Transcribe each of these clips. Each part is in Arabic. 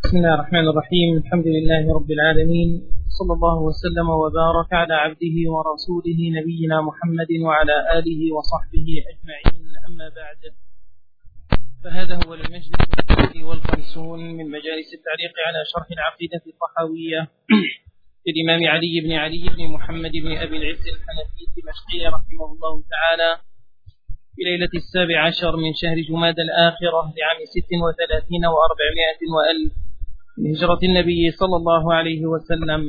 بسم الله الرحمن الرحيم. الحمد لله رب العالمين، صلى الله وسلم وبارك على عبده ورسوله نبينا محمد وعلى آله وصحبه أجمعين. أما بعد، فهذا هو المجلس الثاني والخمسون من مجالس التعليق على شرح العقيدة الطحاوية للإمام علي بن محمد بن أبي العز الحنفي الدمشقي رحمه الله تعالى في ليلة 17 من شهر جمادى الآخرة لعام 36 و400 وألف من هجرة النبي صلى الله عليه وسلم.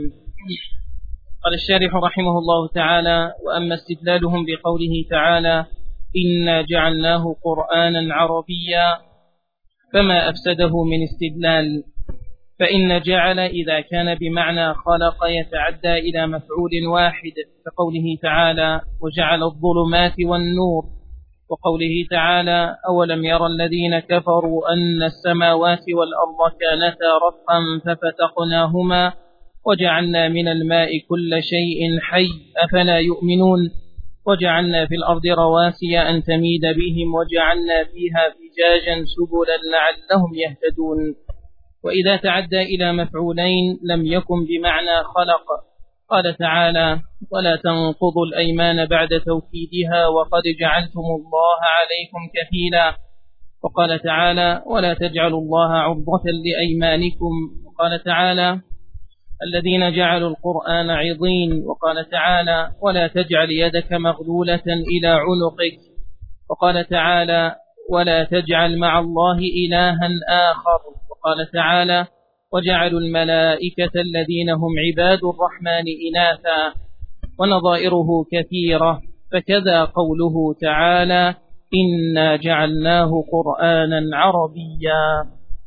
قال الشارح رحمه الله تعالى: وأما استدلالهم بقوله تعالى إنا جعلناه قرآنا عربيا فما أفسده من استدلال، فإن جعل إذا كان بمعنى خلق يتعدى إلى مفعول واحد، كقوله تعالى وجعل الظلمات والنور، وقوله تعالى أولم يرى الذين كفروا أن السماوات والأرض كانتا رتقا ففتقناهما وجعلنا من الماء كل شيء حي أفلا يؤمنون، وجعلنا في الأرض رواسي أن تميد بهم وجعلنا فيها فجاجا سبلا لعلهم يهتدون. وإذا تعدى إلى مفعولين لم يكن بمعنى خلق. قال تعالى ولا تنقضوا الأيمان بعد توكيدها وقد جعلتم الله عليكم كفيلا، وقال تعالى ولا تجعلوا الله عرضة لأيمانكم، وقال تعالى الذين جعلوا القرآن عضين، وقال تعالى ولا تجعل يدك مغلولة إلى عنقك، وقال تعالى ولا تجعل مع الله إلها آخر، وقال تعالى وجعلوا الملائكة الذين هم عباد الرحمن إناثا، ونظائره كثيرة. فكذا قوله تعالى إنا جعلناه قرآنا عربيا.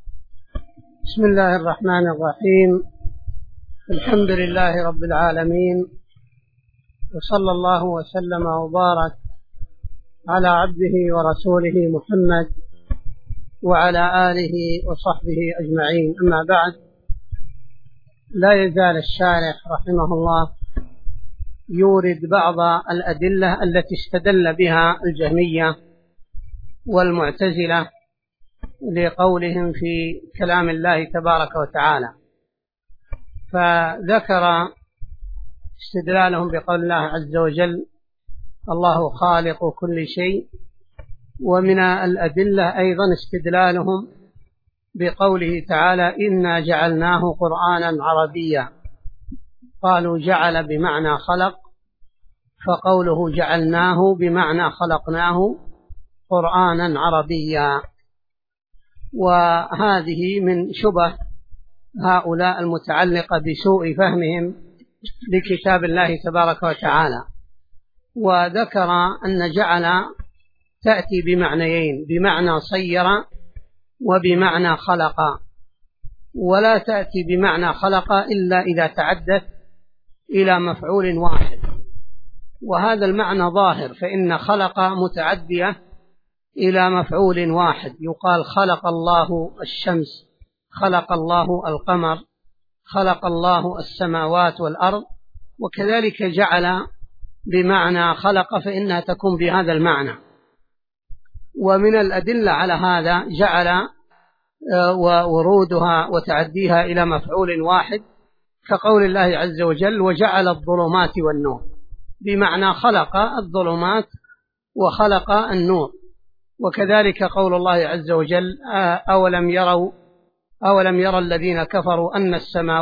بسم الله الرحمن الرحيم. الحمد لله رب العالمين، وصلى الله وسلم وبارك على عبده ورسوله محمد وعلى آله وصحبه أجمعين. أما بعد، لا يزال الشارح رحمه الله يورد بعض الأدلة التي استدل بها الجهمية والمعتزلة لقولهم في كلام الله تبارك وتعالى، فذكر استدلالهم بقول الله عز وجل الله خالق كل شيء، ومن الأدلة أيضا استدلالهم بقوله تعالى إنا جعلناه قرآنا عربيا. قالوا جعل بمعنى خلق، فقوله جعلناه بمعنى خلقناه قرآنا عربيا. وهذه من شبه هؤلاء المتعلقة بسوء فهمهم لكتاب الله تبارك وتعالى. وذكر أن جعل تأتي بمعنيين، بمعنى صير وبمعنى خلق، ولا تأتي بمعنى خلق إلا إذا تعدت إلى مفعول واحد، وهذا المعنى ظاهر، فإن خلق متعدية إلى مفعول واحد. يقال خلق الله الشمس، خلق الله القمر، خلق الله السماوات والأرض، وكذلك جعل بمعنى خلق فإنها تكون بهذا المعنى. ومن الأدلة على هذا جعل وورودها وتعديها إلى مفعول واحد، كقول الله عز وجل وجعل الظلمات والنور، بمعنى خلق الظلمات وخلق النور. وكذلك قول الله عز وجل أولم يرى الذين كفروا أن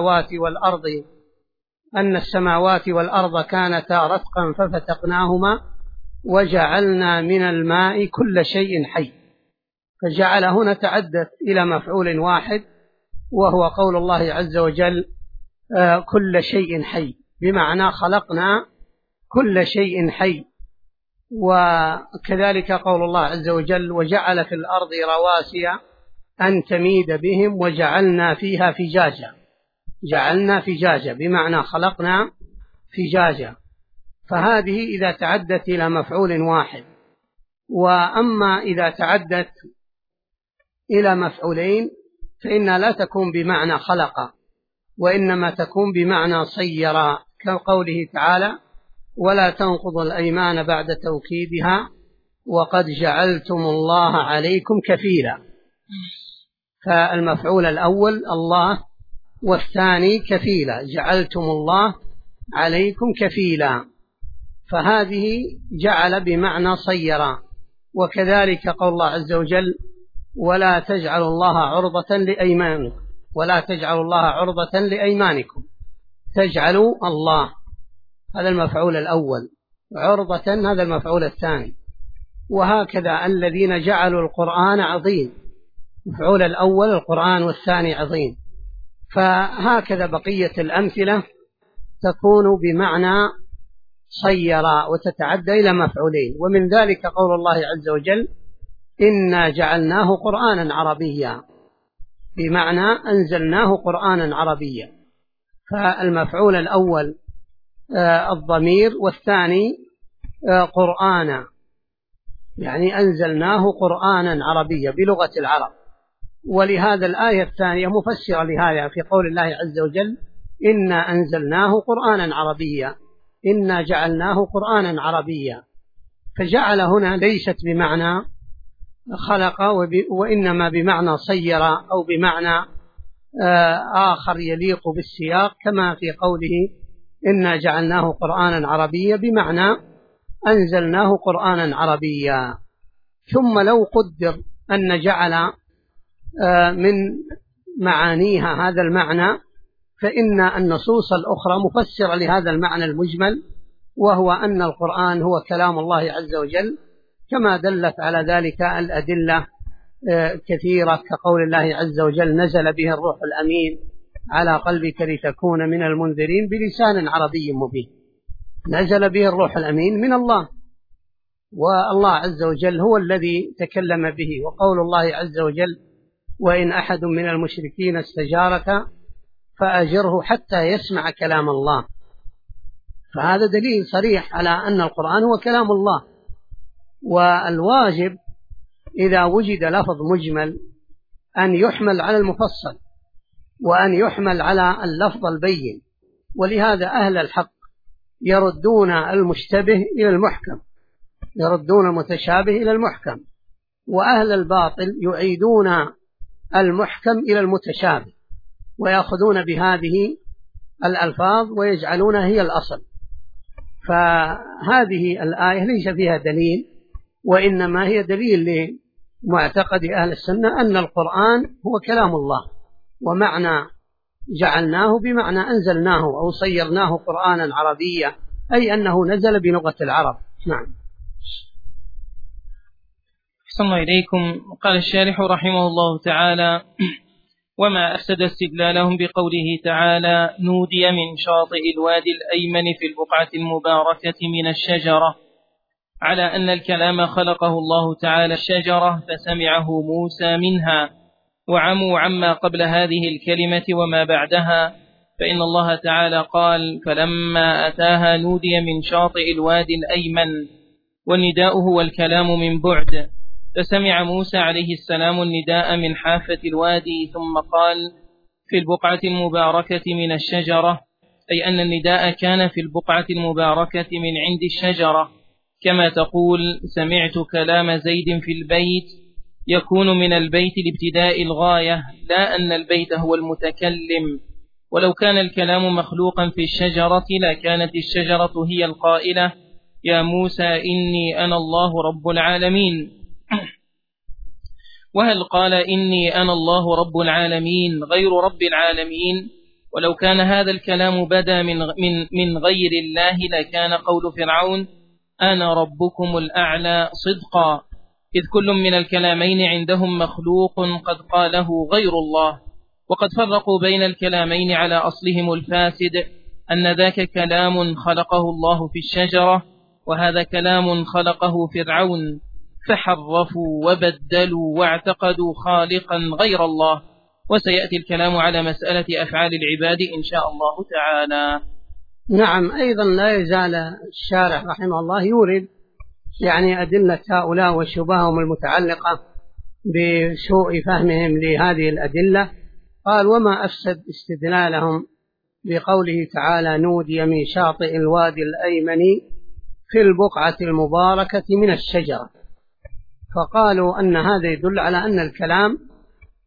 السماوات والأرض كانتا رتقا ففتقناهما وجعلنا من الماء كل شيء حي. فجعل هنا تعدت إلى مفعول واحد، وهو قول الله عز وجل كل شيء حي، بمعنى خلقنا كل شيء حي. وكذلك قول الله عز وجل وجعل في الأرض رواسي أن تميد بهم وجعلنا فيها فجاجا. جعلنا فجاجا بمعنى خلقنا فجاجا. فهذه إذا تعدت إلى مفعول واحد. وأما إذا تعدت إلى مفعولين فإنها لا تكون بمعنى خلق، وإنما تكون بمعنى صير، كقوله تعالى ولا تنقضوا الأيمان بعد توكيدها وقد جعلتم الله عليكم كفيلا. فالمفعول الأول الله، والثاني كفيلا، جعلتم الله عليكم كفيلا، فهذه جعل بمعنى صيرا. وكذلك قول الله عز وجل ولا تجعلوا الله عرضة لأيمانكم، ولا تجعلوا الله عرضة لأيمانكم، تجعلوا الله هذا المفعول الأول، عرضة هذا المفعول الثاني. وهكذا الذين جعلوا القرآن عظيم، المفعول الأول القرآن والثاني عظيم. فهكذا بقية الأمثلة تكون بمعنى صيرا وتتعدى إلى مفعولين. ومن ذلك قول الله عز وجل إنا جعلناه قرآنا عربيا، بمعنى أنزلناه قرآنا عربيا. فالمفعول الأول الضمير، والثاني قرآنا، يعني أنزلناه قرآنا عربيا بلغة العرب. ولهذا الآية الثانية مفسرة لهذا في قول الله عز وجل إنا أنزلناه قرآنا عربيا، إنا جعلناه قرآنا عربيا. فجعل هنا ليست بمعنى خلق، وإنما بمعنى صير، أو بمعنى آخر يليق بالسياق، كما في قوله إنا جعلناه قرآنا عربيا بمعنى أنزلناه قرآنا عربيا. ثم لو قدر أن جعل من معانيها هذا المعنى، فإن النصوص الأخرى مفسرة لهذا المعنى المجمل، وهو أن القرآن هو كلام الله عز وجل، كما دلت على ذلك الأدلة كثيرة، كقول الله عز وجل نزل به الروح الأمين على قلبك لتكون من المنذرين بلسان عربي مبين. نزل به الروح الأمين من الله، والله عز وجل هو الذي تكلم به. وقول الله عز وجل وإن أحد من المشركين استجارك فأجره حتى يسمع كلام الله. فهذا دليل صريح على أن القرآن هو كلام الله. والواجب إذا وجد لفظ مجمل أن يحمل على المفصل، وأن يحمل على اللفظ البين. ولهذا أهل الحق يردون المشتبه إلى المحكم، يردون المتشابه إلى المحكم، وأهل الباطل يعيدون المحكم إلى المتشابه، ويأخذون بهذه الألفاظ ويجعلونها هي الأصل. فهذه الآية ليس فيها دليل، وإنما هي دليل لمعتقد أهل السنة أن القرآن هو كلام الله، ومعنى جعلناه بمعنى أنزلناه أو صيرناه قرآنا عربيا، أي أنه نزل بلغة العرب. نعم. أحسن الله إليكم. قال الشارح رحمه الله تعالى وما أفسد استدلالهم بقوله تعالى نودي من شاطئ الوادي الأيمن في البقعة المباركة من الشجرة، على أن الكلام خلقه الله تعالى الشجرة فسمعه موسى منها، وعموا عما قبل هذه الكلمة وما بعدها، فإن الله تعالى قال فلما أتاها نودي من شاطئ الوادي الأيمن، والنداء هو الكلام من بعد، فسمع موسى عليه السلام النداء من حافة الوادي، ثم قال في البقعة المباركة من الشجرة، أي أن النداء كان في البقعة المباركة من عند الشجرة، كما تقول سمعت كلام زيد في البيت، يكون من البيت لابتداء الغاية، لا أن البيت هو المتكلم. ولو كان الكلام مخلوقا في الشجرة لكانت الشجرة هي القائلة يا موسى إني أنا الله رب العالمين. وهل قال إني أنا الله رب العالمين غير رب العالمين؟ ولو كان هذا الكلام بدا من غير الله لكان قول فرعون أنا ربكم الأعلى صدقا، إذ كل من الكلامين عندهم مخلوق قد قاله غير الله. وقد فرقوا بين الكلامين على أصلهم الفاسد، أن ذاك كلام خلقه الله في الشجرة، وهذا كلام خلقه فرعون، فحرفوا وبدلوا واعتقدوا خالقا غير الله. وسيأتي الكلام على مسألة أفعال العباد إن شاء الله تعالى. نعم. أيضا لا يزال الشارح رحمه الله يورد يعني أدلة هؤلاء وشبههم المتعلقة بسوء فهمهم لهذه الأدلة. قال وما أفسد استدلالهم بقوله تعالى نودي من شاطئ الوادي الأيمن في البقعة المباركة من الشجرة، فقالوا أن هذا يدل على أن الكلام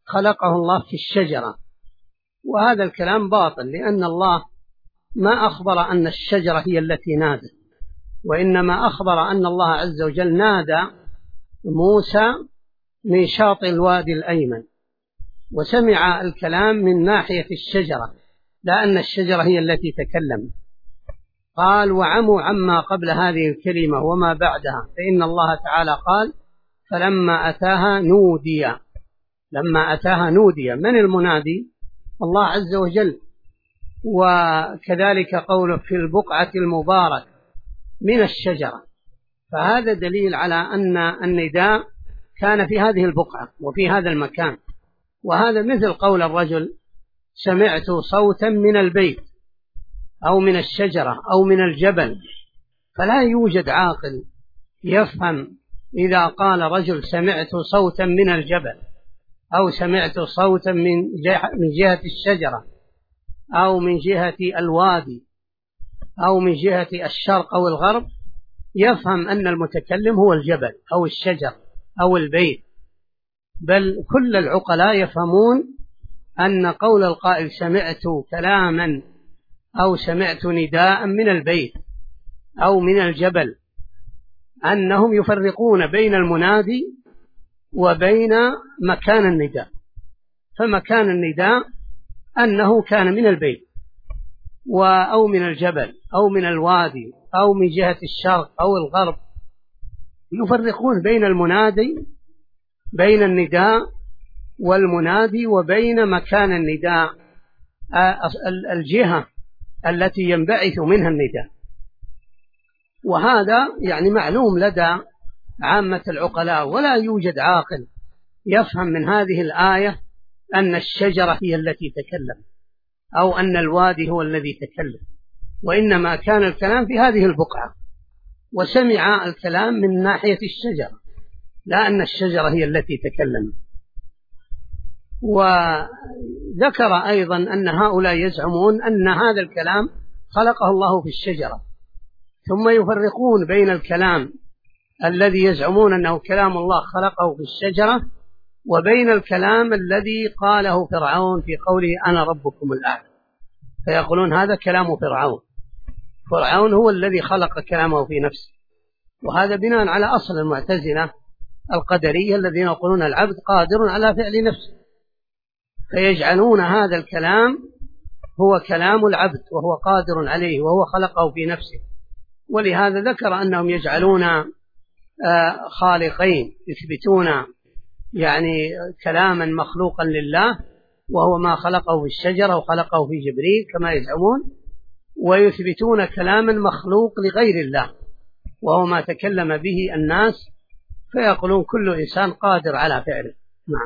خلقه الله في الشجرة، وهذا الكلام باطل، لأن الله ما أخبر أن الشجرة هي التي نادت، وإنما أخبر أن الله عز وجل نادى موسى من شاطئ الوادي الأيمن، وسمع الكلام من ناحية الشجرة، لا أن الشجرة هي التي تكلم. قال وعموا عما قبل هذه الكلمة وما بعدها، فإن الله تعالى قال فلما أتاها نودي. لما أتاها نودي، من المنادي؟ الله عز وجل. وكذلك قوله في البقعة المبارك من الشجرة، فهذا دليل على أن النداء كان في هذه البقعة وفي هذا المكان. وهذا مثل قول الرجل سمعت صوتا من البيت أو من الشجرة أو من الجبل، فلا يوجد عاقل يفهم إذا قال رجل سمعت صوتا من الجبل أو سمعت صوتا من جهة الشجرة أو من جهة الوادي أو من جهة الشرق أو الغرب، يفهم أن المتكلم هو الجبل أو الشجر أو البيت. بل كل العقلاء يفهمون أن قول القائل سمعت كلاما أو سمعت نداء من البيت أو من الجبل، أنهم يفرقون بين المنادي وبين مكان النداء. فمكان النداء أنه كان من البيت أو من الجبل أو من الوادي أو من جهة الشرق أو الغرب. يفرقون بين المنادي، بين النداء والمنادي، وبين مكان النداء، الجهة التي ينبعث منها النداء. وهذا يعني معلوم لدى عامة العقلاء، ولا يوجد عاقل يفهم من هذه الآية أن الشجرة هي التي تكلم أو أن الوادي هو الذي تكلم، وإنما كان الكلام في هذه البقعة، وسمع الكلام من ناحية الشجرة، لا أن الشجرة هي التي تكلم. وذكر أيضا أن هؤلاء يزعمون أن هذا الكلام خلقه الله في الشجرة، ثم يفرقون بين الكلام الذي يزعمون أنه كلام الله خلقه في الشجرة وبين الكلام الذي قاله فرعون في قوله أنا ربكم الأعلى، فيقولون هذا كلام فرعون، فرعون هو الذي خلق كلامه في نفسه. وهذا بناء على أصل المعتزلة القدرية الذين يقولون العبد قادر على فعل نفسه، فيجعلون هذا الكلام هو كلام العبد وهو قادر عليه وهو خلقه في نفسه. ولهذا ذكر أنهم يجعلون خالقين، يثبتون يعني كلاما مخلوقا لله وهو ما خلقه في الشجرة وخلقه في جبريل كما يزعمون، ويثبتون كلاما مخلوق لغير الله وهو ما تكلم به الناس، فيقولون كل إنسان قادر على فعله. نعم.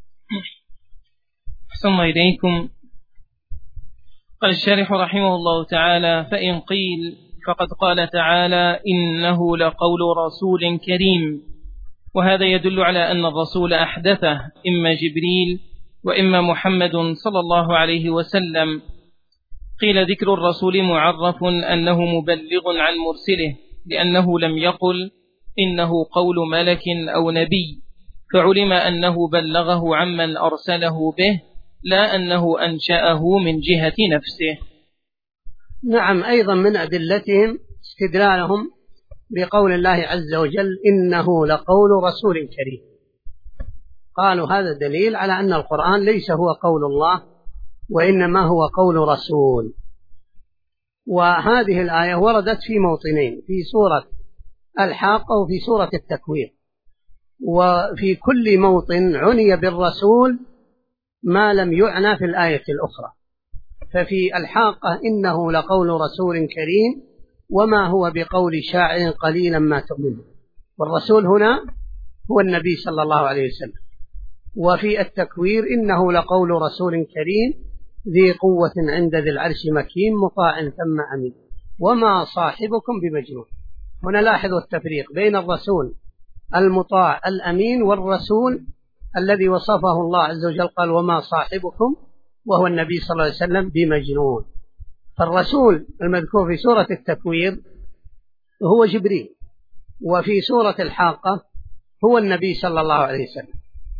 أحسن إليكم. قال الشارح رحمه الله تعالى: فإن قيل فقد قال تعالى إنه لقول رسول كريم، وهذا يدل على أن الرسول أحدثه إما جبريل وإما محمد صلى الله عليه وسلم. قيل ذكر الرسول معرف أنه مبلغ عن مرسله، لأنه لم يقل إنه قول ملك أو نبي، فعلم أنه بلغه عمن أرسله به، لا أنه أنشأه من جهة نفسه. نعم. أيضا من أدلتهم استدلالهم بقول الله عز وجل إنه لقول رسول كريم، قالوا هذا دليل على أن القرآن ليس هو قول الله وإنما هو قول رسول. وهذه الآية وردت في موطنين، في سورة الحاقة وفي سورة التكوير، وفي كل موطن عني بالرسول ما لم يعنى في الآية الأخرى. ففي الحاقة إنه لقول رسول كريم وما هو بقول شاعر قليلا ما تؤمنون، والرسول هنا هو النبي صلى الله عليه وسلم. وفي التكوير إنه لقول رسول كريم ذي قوة عند ذي العرش مكين مطاع ثم أمين وما صاحبكم بمجنون. هنا لاحظوا التفريق بين الرسول المطاع الأمين والرسول الذي وصفه الله عز وجل قال وما صاحبكم وهو النبي صلى الله عليه وسلم بمجنون. فالرسول المذكور في سورة التكوير هو جبريل، وفي سورة الحاقة هو النبي صلى الله عليه وسلم.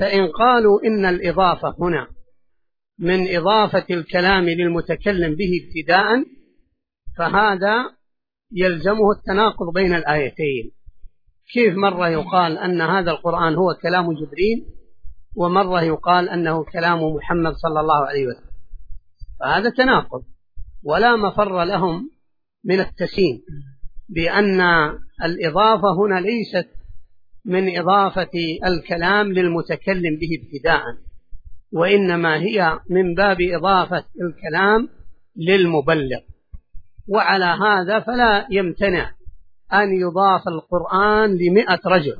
فإن قالوا إن الإضافة هنا من إضافة الكلام للمتكلم به ابتداء فهذا يلزمه التناقض بين الآيتين. كيف مرة يقال أن هذا القرآن هو كلام جبريل ومرة يقال أنه كلام محمد صلى الله عليه وسلم؟ فهذا تناقض، ولا مفر لهم من التسيين بأن الإضافة هنا ليست من إضافة الكلام للمتكلم به ابتداء، وإنما هي من باب إضافة الكلام للمبلغ. وعلى هذا فلا يمتنع أن يضاف القرآن ل100 رجل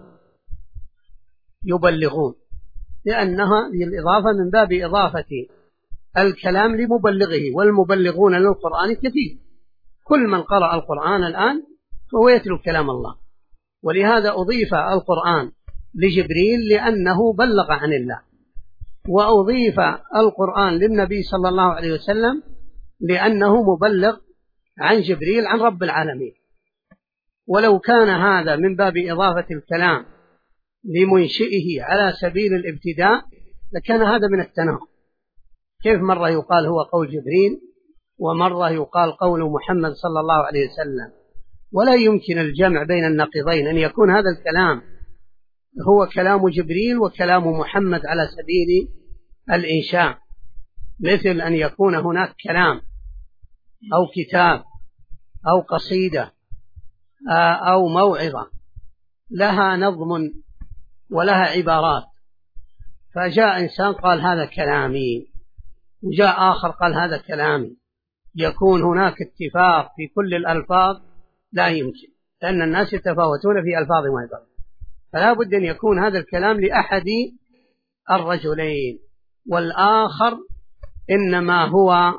يبلغون، لأنها الإضافة من باب إضافة الكلام لمبلغه، والمبلغون للقرآن كثير، كل من قرأ القرآن الآن فهو يتلو كلام الله. ولهذا أضيف القرآن لجبريل لأنه بلغ عن الله، وأضيف القرآن للنبي صلى الله عليه وسلم لأنه مبلغ عن جبريل عن رب العالمين. ولو كان هذا من باب إضافة الكلام لمنشئه على سبيل الابتداء لكان هذا من التناقض. كيف مرة يقال هو قول جبريل ومرة يقال قول محمد صلى الله عليه وسلم؟ ولا يمكن الجمع بين النقيضين، أن يكون هذا الكلام هو كلام جبريل وكلام محمد على سبيل الإنشاء، مثل أن يكون هناك كلام أو كتاب أو قصيدة أو موعظة لها نظم ولها عبارات، فجاء إنسان قال هذا كلامي، وجاء آخر قال هذا كلامي، يكون هناك اتفاق في كل الألفاظ؟ لا يمكن، لأن الناس يتفاوتون في ألفاظهم أيضا، فلا بد أن يكون هذا الكلام لأحد الرجلين، والآخر إنما هو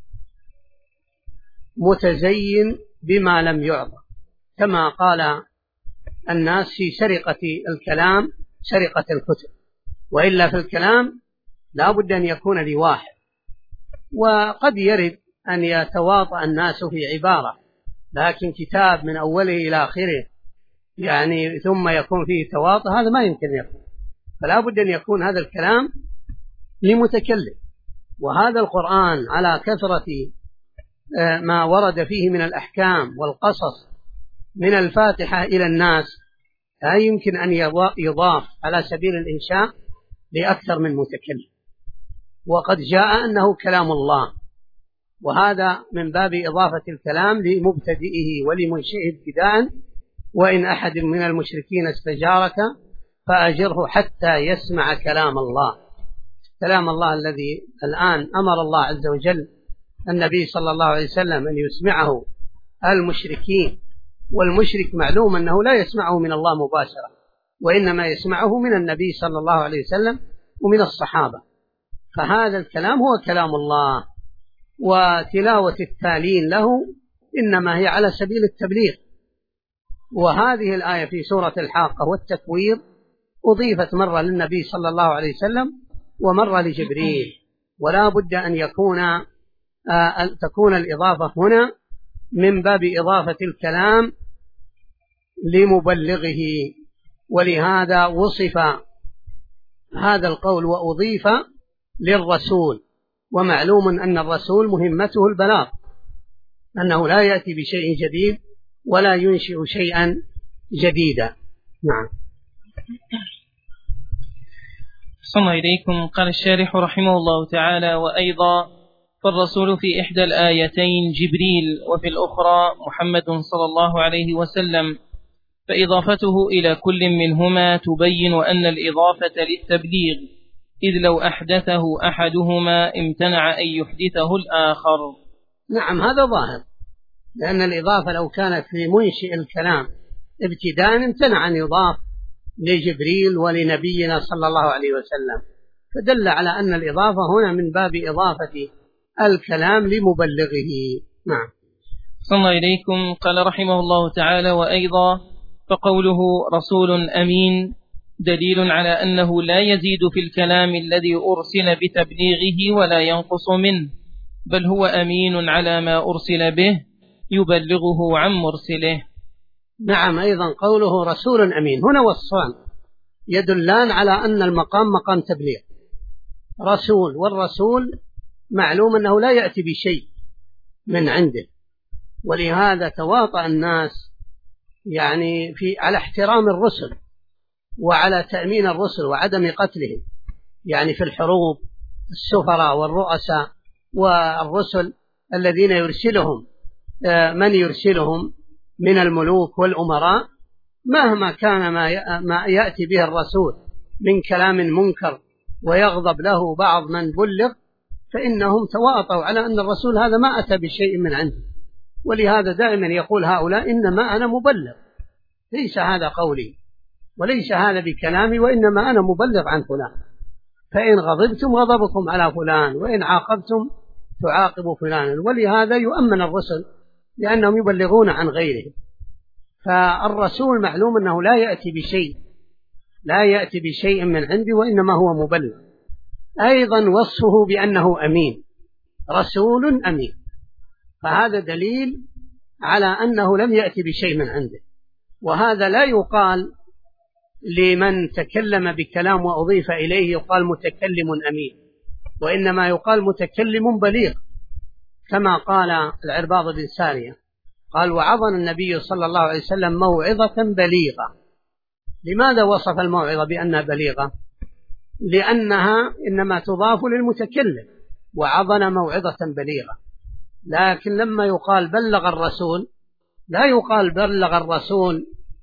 متزين بما لم يعطى، كما قال الناس في سرقة الكلام سرقة الكتب، وإلا في الكلام لا بد أن يكون لواحد. وقد يرد أن يتواطأ الناس في عبارة، لكن كتاب من أوله إلى آخره يعني ثم يكون فيه تواطؤ، هذا ما يمكن يكون، فلا بد أن يكون هذا الكلام لمتكلم. وهذا القرآن على كثرة ما ورد فيه من الأحكام والقصص من الفاتحة إلى الناس لا يمكن أن يضاف على سبيل الإنشاء لأكثر من متكلم، وقد جاء أنه كلام الله، وهذا من باب إضافة الكلام لمبتدئه ولمنشئه ابتداء. وإن أحد من المشركين استجارك فأجره حتى يسمع كلام الله، كلام الله الذي الآن أمر الله عز وجل النبي صلى الله عليه وسلم أن يسمعه المشركين، والمشرك معلوم أنه لا يسمعه من الله مباشرة، وإنما يسمعه من النبي صلى الله عليه وسلم ومن الصحابة، فهذا الكلام هو كلام الله، وتلاوة التالين له إنما هي على سبيل التبليغ. وهذه الآية في سورة الحاقة والتكوير أضيفت مرة للنبي صلى الله عليه وسلم ومرة لجبريل، ولا بد أن تكون الإضافة هنا من باب إضافة الكلام لمبلغه، ولهذا وصف هذا القول وأضيف للرسول. ومعلوم أن الرسول مهمته البلاغ، أنه لا يأتي بشيء جديد ولا ينشئ شيئا جديدا. نعم. صلى إليكم. قال الشارح رحمه الله تعالى: وأيضا فالرسول في إحدى الآيتين جبريل وفي الأخرى محمد صلى الله عليه وسلم، فإضافته إلى كل منهما تبين أن الإضافة للتبليغ، إذ لو أحدثه أحدهما امتنع أن يحدثه الآخر. نعم، هذا ظاهر، لأن الإضافة لو كانت لمنشئ الكلام ابتداء امتنع أن يضاف لجبريل ولنبينا صلى الله عليه وسلم، فدل على أن الإضافة هنا من باب إضافة الكلام لمبلغه. نعم. صلى إليكم. قال رحمه الله تعالى: وأيضا فقوله رسول أمين دليل على أنه لا يزيد في الكلام الذي أرسل بتبليغه ولا ينقص منه، بل هو أمين على ما أرسل به يبلغه عن مرسله. نعم، أيضا قوله رسول أمين هنا وصفان، يدلان على أن المقام مقام تبليغ. رسول، والرسول معلوم أنه لا يأتي بشيء من عنده، ولهذا تواطأ الناس يعني على احترام الرسل وعلى تأمين الرسل وعدم قتلهم، يعني في الحروب السفراء والرؤساء والرسل الذين يرسلهم من يرسلهم من الملوك والأمراء، مهما كان ما يأتي به الرسول من كلام منكر ويغضب له بعض من بلغ، فإنهم تواطؤوا على أن الرسول هذا ما أتى بشيء من عنده. ولهذا دائما يقول هؤلاء إنما أنا مبلغ، ليس هذا قولي وليس هذا بكلامي، وإنما أنا مبلغ عن فلان، فإن غضبتم غضبكم على فلان، وإن عاقبتم تعاقبوا فلانا. ولهذا يؤمن الرسل لأنهم يبلغون عن غيرهم. فالرسول معلوم أنه لا يأتي بشيء من عنده، وإنما هو مبلغ. أيضا وصفه بأنه أمين، رسول أمين، فهذا دليل على أنه لم يأتي بشيء من عنده. وهذا لا يقال لمن تكلم بكلام وأضيف إليه يقال متكلم أمين، وإنما يقال متكلم بليغ، كما قال العرباض بن سارية قال: وعظنا النبي صلى الله عليه وسلم موعظة بليغة. لماذا وصف الموعظة بأنها بليغة؟ لأنها إنما تضاف للمتكلم، وعظنا موعظة بليغة. لكن لما يقال بلغ الرسول لا يقال بلغ الرسول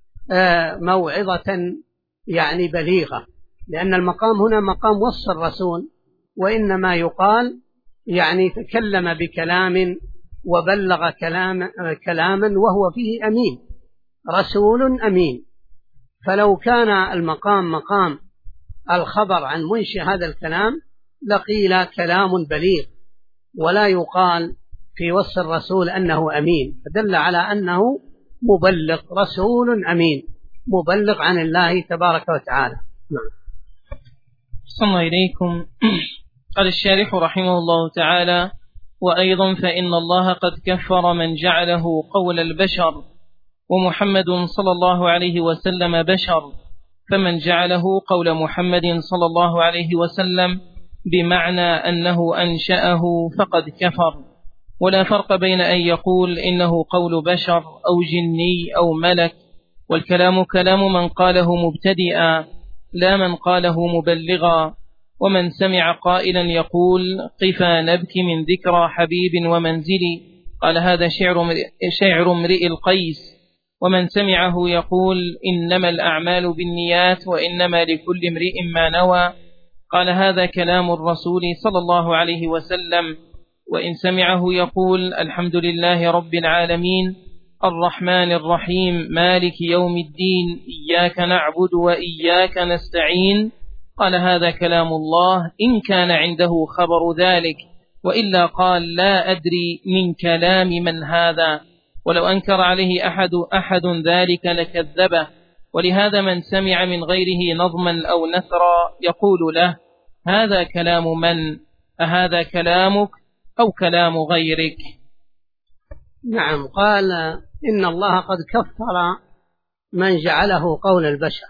موعظة يعني بليغة، لأن المقام هنا مقام وصف الرسول، وإنما يقال يعني تكلم بكلام وبلغ كلاما وهو فيه أمين، رسول أمين. فلو كان المقام مقام الخبر عن منشئ هذا الكلام لقيل كلام بليغ، ولا يقال في وصف الرسول أنه أمين، فدل على أنه مبلغ، رسول أمين مبلغ عن الله تبارك وتعالى. نعم. صلى الله إليكم. قال الشارح رحمه الله تعالى: وأيضا فإن الله قد كفر من جعله قول البشر، ومحمد صلى الله عليه وسلم بشر، فمن جعله قول محمد صلى الله عليه وسلم بمعنى أنه أنشأه فقد كفر. ولا فرق بين أن يقول إنه قول بشر أو جني أو ملك، والكلام كلام من قاله مبتدئا لا من قاله مبلغا. ومن سمع قائلا يقول: قفا نبكي من ذكرى حبيب ومنزلي، قال هذا شعر امرئ القيس. ومن سمعه يقول: إنما الأعمال بالنيات وإنما لكل امرئ ما نوى، قال هذا كلام الرسول صلى الله عليه وسلم. وإن سمعه يقول: الحمد لله رب العالمين الرحمن الرحيم مالك يوم الدين إياك نعبد وإياك نستعين، قال هذا كلام الله إن كان عنده خبر ذلك، وإلا قال لا أدري من كلام من هذا، ولو أنكر عليه أحد ذلك لكذبه. ولهذا من سمع من غيره نظما أو نثرا يقول له: هذا كلام من؟ أهذا كلامك أو كلام غيرك؟ نعم. قال: إن الله قد كفر من جعله قول البشر.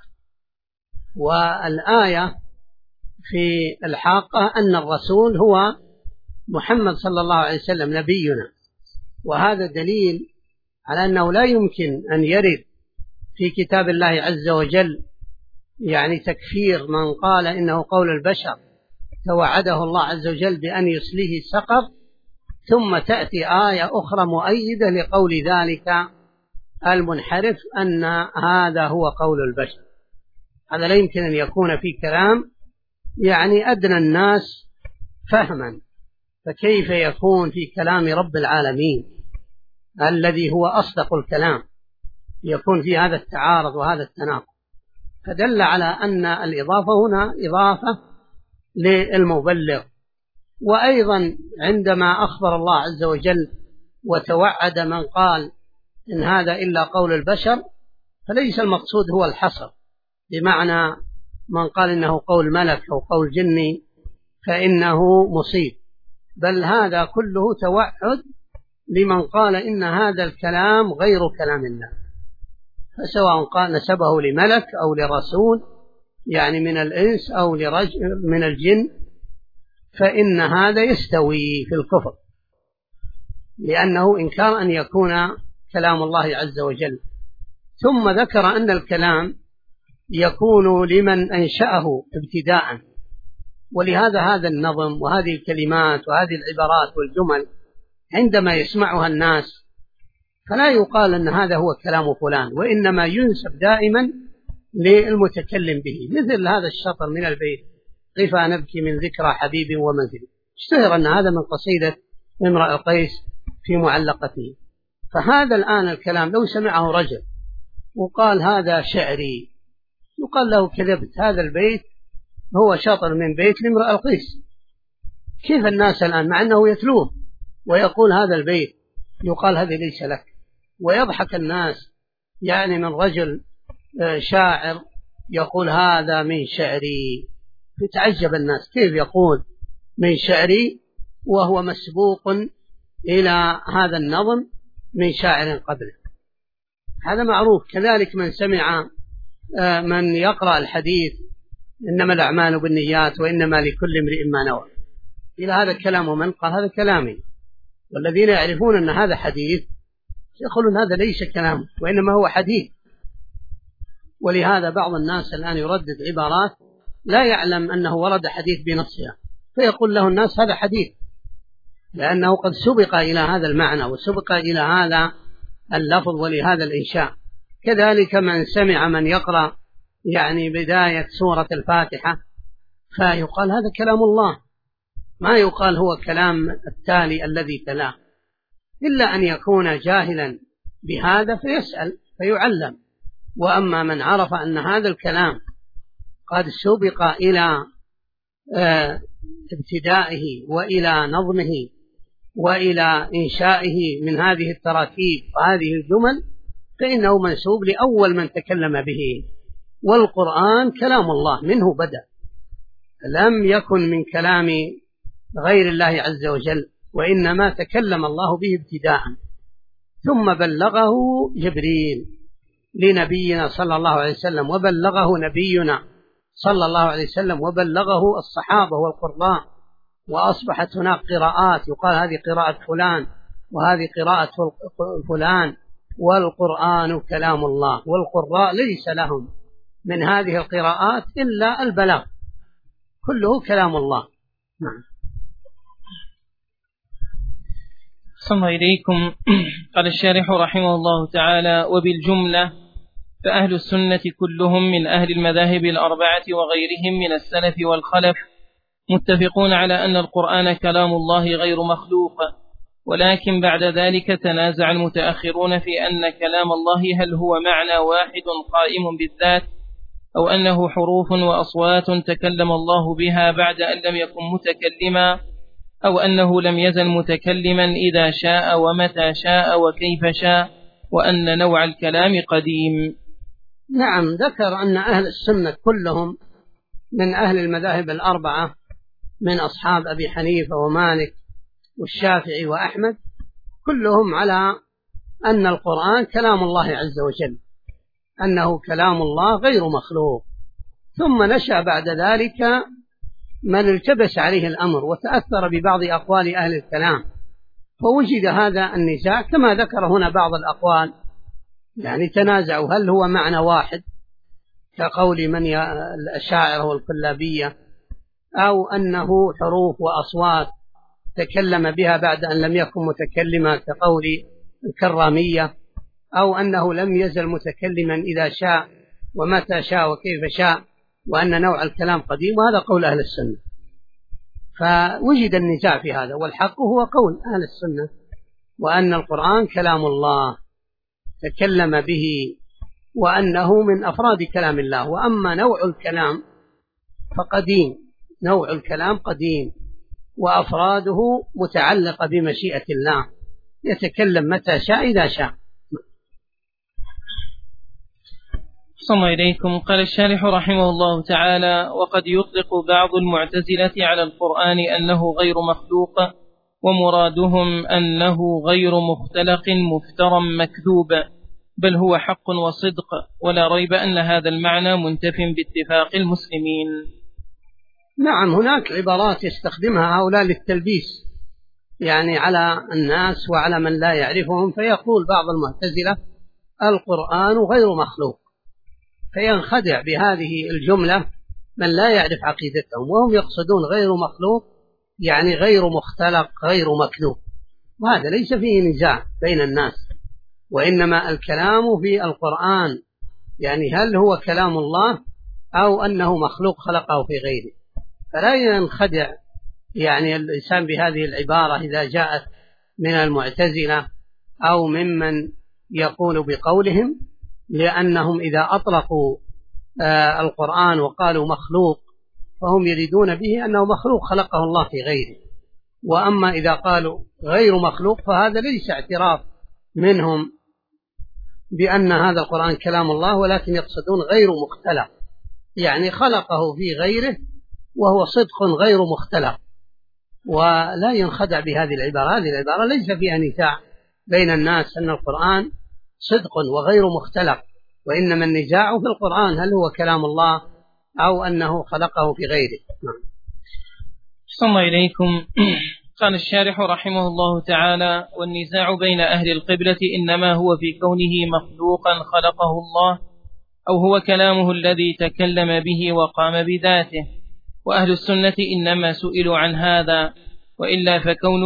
والآية في الحاقة أن الرسول هو محمد صلى الله عليه وسلم نبينا، وهذا دليل على أنه لا يمكن أن يرد في كتاب الله عز وجل يعني تكفير من قال إنه قول البشر توعده الله عز وجل بأن يصليه سقر، ثم تأتي آية أخرى مؤيدة لقول ذلك المنحرف أن هذا هو قول البشر. هذا لا يمكن أن يكون في كلام يعني أدنى الناس فهما، فكيف يكون في كلام رب العالمين الذي هو أصدق الكلام يكون في هذا التعارض وهذا التناقض؟ فدل على أن الإضافة هنا إضافة للمبلغ. وأيضا عندما أخبر الله عز وجل وتوعد من قال إن هذا إلا قول البشر، فليس المقصود هو الحصر، بمعنى من قال إنه قول ملك أو قول جني فإنه مصيب، بل هذا كله توعد لمن قال إن هذا الكلام غير كلام الله، فسواء قال نسبه لملك أو لرسول يعني من الإنس أو لرجل من الجن، فإن هذا يستوي في الكفر، لأنه إنكار أن يكون كلام الله عز وجل. ثم ذكر أن الكلام يكون لمن أنشأه ابتداء، ولهذا هذا النظم وهذه الكلمات وهذه العبارات والجمل عندما يسمعها الناس فلا يقال أن هذا هو كلام فلان، وإنما ينسب دائما للمتكلم به، مثل هذا الشطر من البيت: قفا نبكي من ذكرى حبيب ومنزل، اشتهر أن هذا من قصيدة امرأ القيس في معلقته. فهذا الآن الكلام لو سمعه رجل وقال هذا شعري يقال له كذبت، هذا البيت هو شطر من بيت لامرأ القيس. كيف الناس الآن مع أنه يتلوه ويقول هذا البيت يقال هذا ليس لك، ويضحك الناس يعني من رجل شاعر يقول هذا من شعري، فتعجب الناس كيف يقول من شعري وهو مسبوق إلى هذا النظم من شاعر قبله. هذا معروف. كذلك من سمع من يقرأ الحديث إنما الأعمال بالنيات وإنما لكل امرئ ما نوى، إلى هذا الكلام ومن قال هذا كلامي، والذين يعرفون أن هذا حديث يقولون هذا ليس كلام وإنما هو حديث. ولهذا بعض الناس الآن يردد عبارات لا يعلم أنه ورد حديث بنصها، فيقول له الناس هذا حديث، لأنه قد سبق إلى هذا المعنى وسبق إلى هذا اللفظ ولهذا الإنشاء. كذلك من سمع من يقرأ يعني بداية سورة الفاتحة فيقال هذا كلام الله، ما يقال هو كلام التالي الذي تلاه، إلا أن يكون جاهلا بهذا فيسأل فيعلم. وأما من عرف أن هذا الكلام قد سبق إلى ابتدائه وإلى نظمه وإلى إنشائه من هذه التراكيب وهذه الجمل فإنه منسوب لأول من تكلم به. والقرآن كلام الله منه بدأ، لم يكن من كلام غير الله عز وجل، وإنما تكلم الله به ابتداء، ثم بلغه جبريل لنبينا صلى الله عليه وسلم، وبلغه نبينا صلى الله عليه وسلم، وبلغه الصحابة والقراء، وأصبحت هناك قراءات يقال هذه قراءة فلان وهذه قراءة فلان، والقرآن كلام الله، والقراء ليس لهم من هذه القراءات إلا البلاغ، كله كلام الله. نعم. صلى إليكم. قال الشارح رحمه الله تعالى: وبالجملة فأهل السنة كلهم من أهل المذاهب الأربعة وغيرهم من السلف والخلف متفقون على أن القرآن كلام الله غير مخلوق، ولكن بعد ذلك تنازع المتأخرون في أن كلام الله هل هو معنى واحد قائم بالذات، أو أنه حروف وأصوات تكلم الله بها بعد أن لم يكن متكلما، أو أنه لم يزل متكلما إذا شاء ومتى شاء وكيف شاء، وأن نوع الكلام قديم. نعم، ذكر أن أهل السنة كلهم من أهل المذاهب الأربعة من أصحاب أبي حنيفة ومالك والشافعي وأحمد، كلهم على أن القرآن كلام الله عز وجل، أنه كلام الله غير مخلوق. ثم نشأ بعد ذلك من التبس عليه الأمر وتأثر ببعض أقوال أهل الكلام، فوجد هذا النزاع كما ذكر هنا بعض الأقوال، يعني تنازعوا هل هو معنى واحد كقول من الأشاعرة والكلابية، أو أنه حروف وأصوات تكلم بها بعد أن لم يكن متكلما كقول الكرامية، أو أنه لم يزل متكلما إذا شاء ومتى شاء وكيف شاء، وأن نوع الكلام قديم، وهذا قول أهل السنة. فوجد النزاع في هذا، والحق هو قول أهل السنة، وأن القرآن كلام الله تكلم به، وأنه من أفراد كلام الله. وأما نوع الكلام فقديم، نوع الكلام قديم، وأفراده متعلقة بمشيئة الله، يتكلم متى شاء إذا شاء. صلى إليكم. قال الشارح رحمه الله تعالى: وقد يطلق بعض المعتزلة على القرآن أنه غير مخلوق، ومرادهم أنه غير مختلق مفترى مكذوب، بل هو حق وصدق، ولا ريب أن هذا المعنى منتف باتفاق المسلمين. نعم، هناك عبارات يستخدمها هؤلاء للتلبيس يعني على الناس وعلى من لا يعرفهم، فيقول بعض المعتزلة القرآن غير مخلوق، فينخدع بهذه الجملة من لا يعرف عقيدتهم، وهم يقصدون غير مخلوق يعني غير مختلق غير مكذوب، وهذا ليس فيه نزاع بين الناس، وإنما الكلام في القرآن يعني هل هو كلام الله أو أنه مخلوق خلقه في غيره. فلا ينخدع يعني الإنسان بهذه العبارة إذا جاءت من المعتزلة أو ممن يقول بقولهم، لأنهم إذا أطلقوا القرآن وقالوا مخلوق فهم يريدون به أنه مخلوق خلقه الله في غيره، وأما إذا قالوا غير مخلوق فهذا ليس اعتراف منهم بأن هذا القرآن كلام الله، ولكن يقصدون غير مختلق يعني خلقه في غيره وهو صدق غير مختلق، ولا ينخدع بهذه العبارة. هذه العبارة ليس فيها نزاع بين الناس أن القرآن صدق وغير مختلق، وإنما النزاع في القرآن هل هو كلام الله أو أنه خلقه في غيره. صلى إليكم. قال الشارح رحمه الله تعالى: والنزاع بين أهل القبلة إنما هو في كونه مخلوقا خلقه الله، أو هو كلامه الذي تكلم به وقام بذاته، وأهل السنة إنما سئلوا عن هذا، وإلا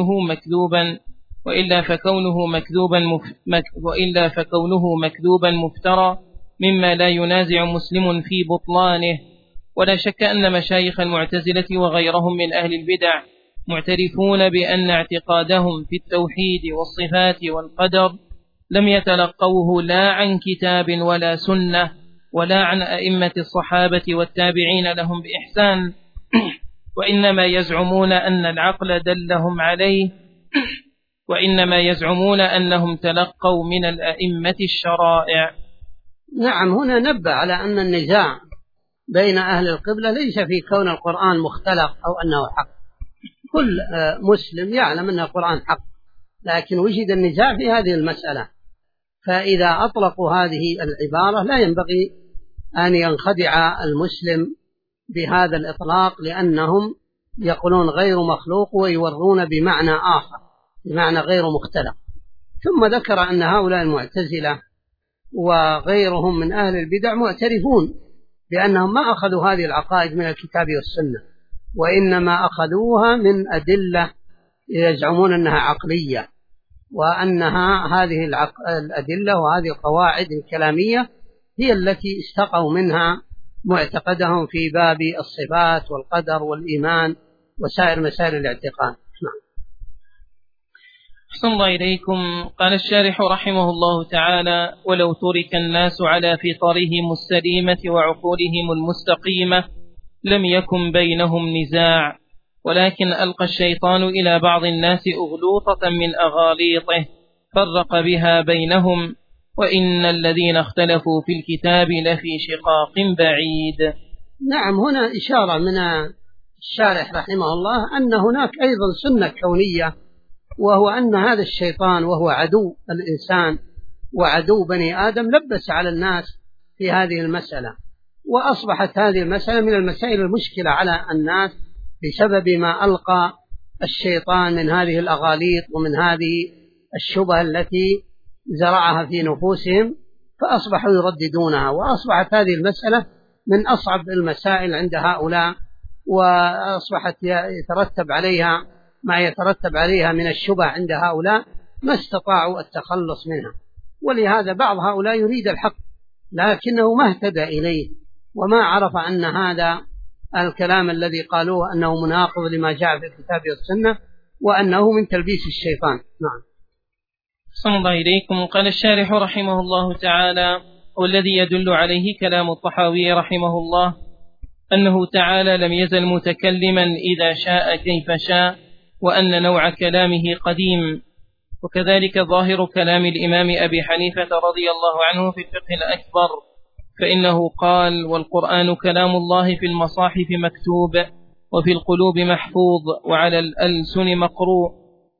فكونه مكذوبا مفترى مما لا ينازع مسلم في بطلانه. ولا شك أن مشايخ المعتزلة وغيرهم من أهل البدع معترفون بأن اعتقادهم في التوحيد والصفات والقدر لم يتلقوه لا عن كتاب ولا سنة ولا عن أئمة الصحابة والتابعين لهم بإحسان، وإنما يزعمون أن العقل دلهم عليه، وإنما يزعمون أنهم تلقوا من الأئمة الشرائع. نعم، هنا نبه على أن النزاع بين أهل القبلة ليس في كون القرآن مختلق أو أنه حق، كل مسلم يعلم أن القرآن حق، لكن وجد النزاع في هذه المسألة، فإذا أطلقوا هذه العبارة لا ينبغي أن ينخدع المسلم بهذا الإطلاق، لأنهم يقولون غير مخلوق ويورون بمعنى آخر، بمعنى غير مختلق. ثم ذكر أن هؤلاء المعتزلة وغيرهم من أهل البدع معترفون بأنهم ما أخذوا هذه العقائد من الكتاب والسنة، وإنما أخذوها من أدلة يزعمون أنها عقلية، وأنها هذه الأدلة وهذه القواعد الكلامية هي التي استقوا منها معتقدهم في باب الصفات والقدر والإيمان وسائر مسائل الاعتقاد. أحسن الله إليكم. قال الشارح رحمه الله تعالى: ولو ترك الناس على فطرهم السليمة وعقولهم المستقيمة لم يكن بينهم نزاع، ولكن ألقى الشيطان إلى بعض الناس أغلوطة من أغاليطه فرق بها بينهم، وإن الذين اختلفوا في الكتاب لفي شقاق بعيد. نعم، هنا إشارة من الشارح رحمه الله أن هناك أيضا سنة كونية، وهو أن هذا الشيطان وهو عدو الإنسان وعدو بني آدم لبس على الناس في هذه المسألة، وأصبحت هذه المسألة من المسائل المشكلة على الناس بسبب ما ألقى الشيطان من هذه الأغاليط ومن هذه الشبه التي زرعها في نفوسهم، فأصبحوا يرددونها، وأصبحت هذه المسألة من أصعب المسائل عند هؤلاء، وأصبحت يترتب عليها ما يترتب عليها من الشبه عند هؤلاء ما استطاعوا التخلص منها. ولهذا بعض هؤلاء يريد الحق لكنه ما اهتدى إليه، وما عرف أن هذا الكلام الذي قالوه أنه مناقض لما جاء في الكتاب والسنة، وأنه من تلبيس الشيطان. نعم. صلى الله إليكم. قال الشارح رحمه الله تعالى: والذي يدل عليه كلام الطحاوي رحمه الله أنه تعالى لم يزل متكلما إذا شاء كيف شاء، وأن نوع كلامه قديم. وكذلك ظاهر كلام الإمام أبي حنيفة رضي الله عنه في الفقه الأكبر، فإنه قال: والقرآن كلام الله في المصاحف مكتوب، وفي القلوب محفوظ، وعلى الألسن مقروء،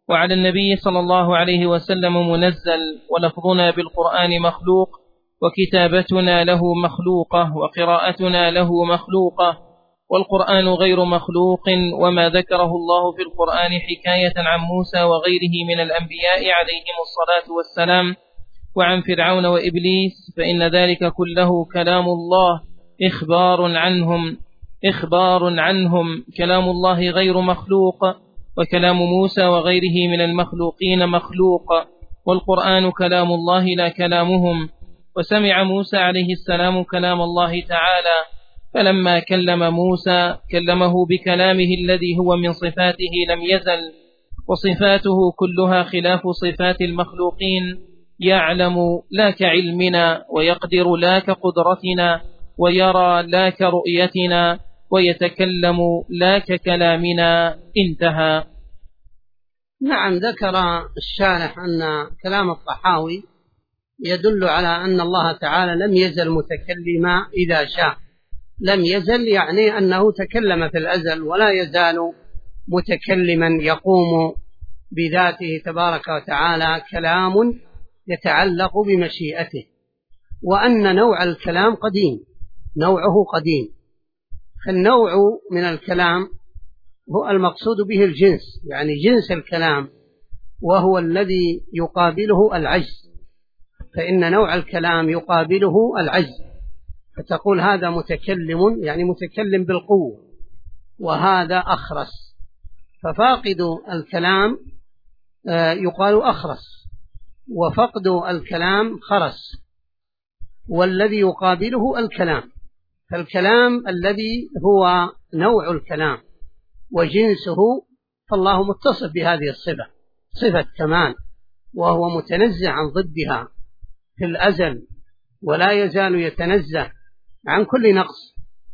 وعلى النبي صلى الله عليه وسلم منزل، ولفظنا بالقرآن مخلوق، وكتابتنا له مخلوقة، وقراءتنا له مخلوقة، والقرآن غير مخلوق. وما ذكره الله في القرآن حكاية عن موسى وغيره من الأنبياء عليهم الصلاة والسلام، وعن فرعون وإبليس، فإن ذلك كله كلام الله إخبار عنهم. كلام الله غير مخلوق، وكلام موسى وغيره من المخلوقين مخلوق، والقرآن كلام الله لا كلامهم. وسمع موسى عليه السلام كلام الله تعالى، فلما كلم موسى كلمه بكلامه الذي هو من صفاته لم يزل، وصفاته كلها خلاف صفات المخلوقين. يعلم لا كعلمنا، ويقدر لا كقدرتنا، ويرى لا كرؤيتنا، ويتكلم لا ككلامنا. انتهى. نعم، ذكر الشارح أن كلام الطحاوي يدل على أن الله تعالى لم يزل متكلما إذا شاء. لم يزل يعني أنه تكلم في الأزل، ولا يزال متكلما يقوم بذاته تبارك وتعالى كلام يتعلق بمشيئته. وأن نوع الكلام قديم، نوعه قديم. فالنوع من الكلام هو المقصود به الجنس، يعني جنس الكلام، وهو الذي يقابله العجز. فإن نوع الكلام يقابله العجز، فتقول هذا متكلم يعني متكلم بالقوة، وهذا أخرس. ففاقد الكلام يقال أخرس، وفقد الكلام خرس، والذي يقابله الكلام. فالكلام الذي هو نوع الكلام وجنسه، فالله متصف بهذه الصفة، صفة كمال، وهو متنزه عن ضدها في الأزل، ولا يزال يتنزه عن كل نقص.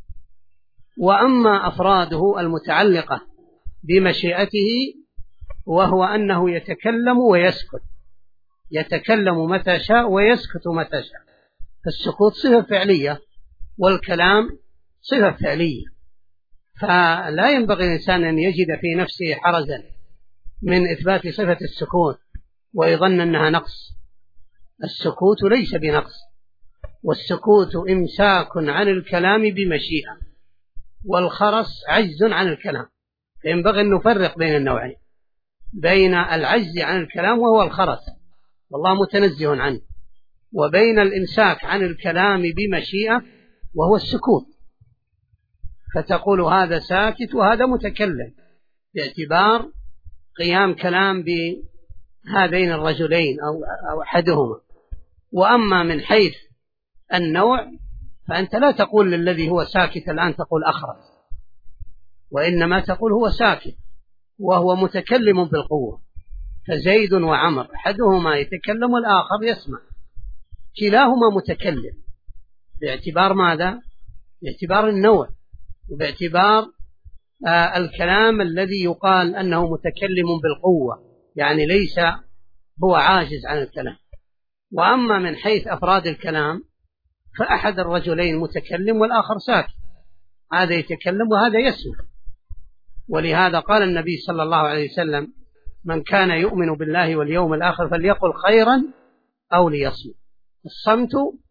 وأما أفراده المتعلقة بمشيئته، وهو أنه يتكلم ويسكت، يتكلم متى شاء ويسكت متى شاء. فالسكوت صفة فعلية، والكلام صفة فعلية. فلا ينبغي الإنسان أن يجد في نفسه حرجا من إثبات صفة السكوت ويظن أنها نقص. السكوت ليس بنقص، والسكوت إمساك عن الكلام بمشيئة، والخرس عجز عن الكلام. فينبغي أن نفرق بين النوعين، بين العجز عن الكلام وهو الخرس والله متنزه عنه، وبين الإمساك عن الكلام بمشيئة وهو السكوت. فتقول هذا ساكت وهذا متكلم باعتبار قيام كلام بهذين الرجلين أو أحدهما. وأما من حيث النوع، فأنت لا تقول للذي هو ساكت الآن تقول أخرس، وإنما تقول هو ساكت وهو متكلم بالقوة. فزيد وعمر أحدهما يتكلم والآخر يسمع، كلاهما متكلم. باعتبار ماذا؟ باعتبار النوع، وباعتبار الكلام الذي يقال أنه متكلم بالقوة، يعني ليس هو عاجز عن الكلام. وأما من حيث أفراد الكلام، فأحد الرجلين متكلم والآخر ساكت، هذا يتكلم وهذا يسمع. ولهذا قال النبي صلى الله عليه وسلم: من كان يؤمن بالله واليوم الآخر فليقل خيرا أو ليصمت. الصمت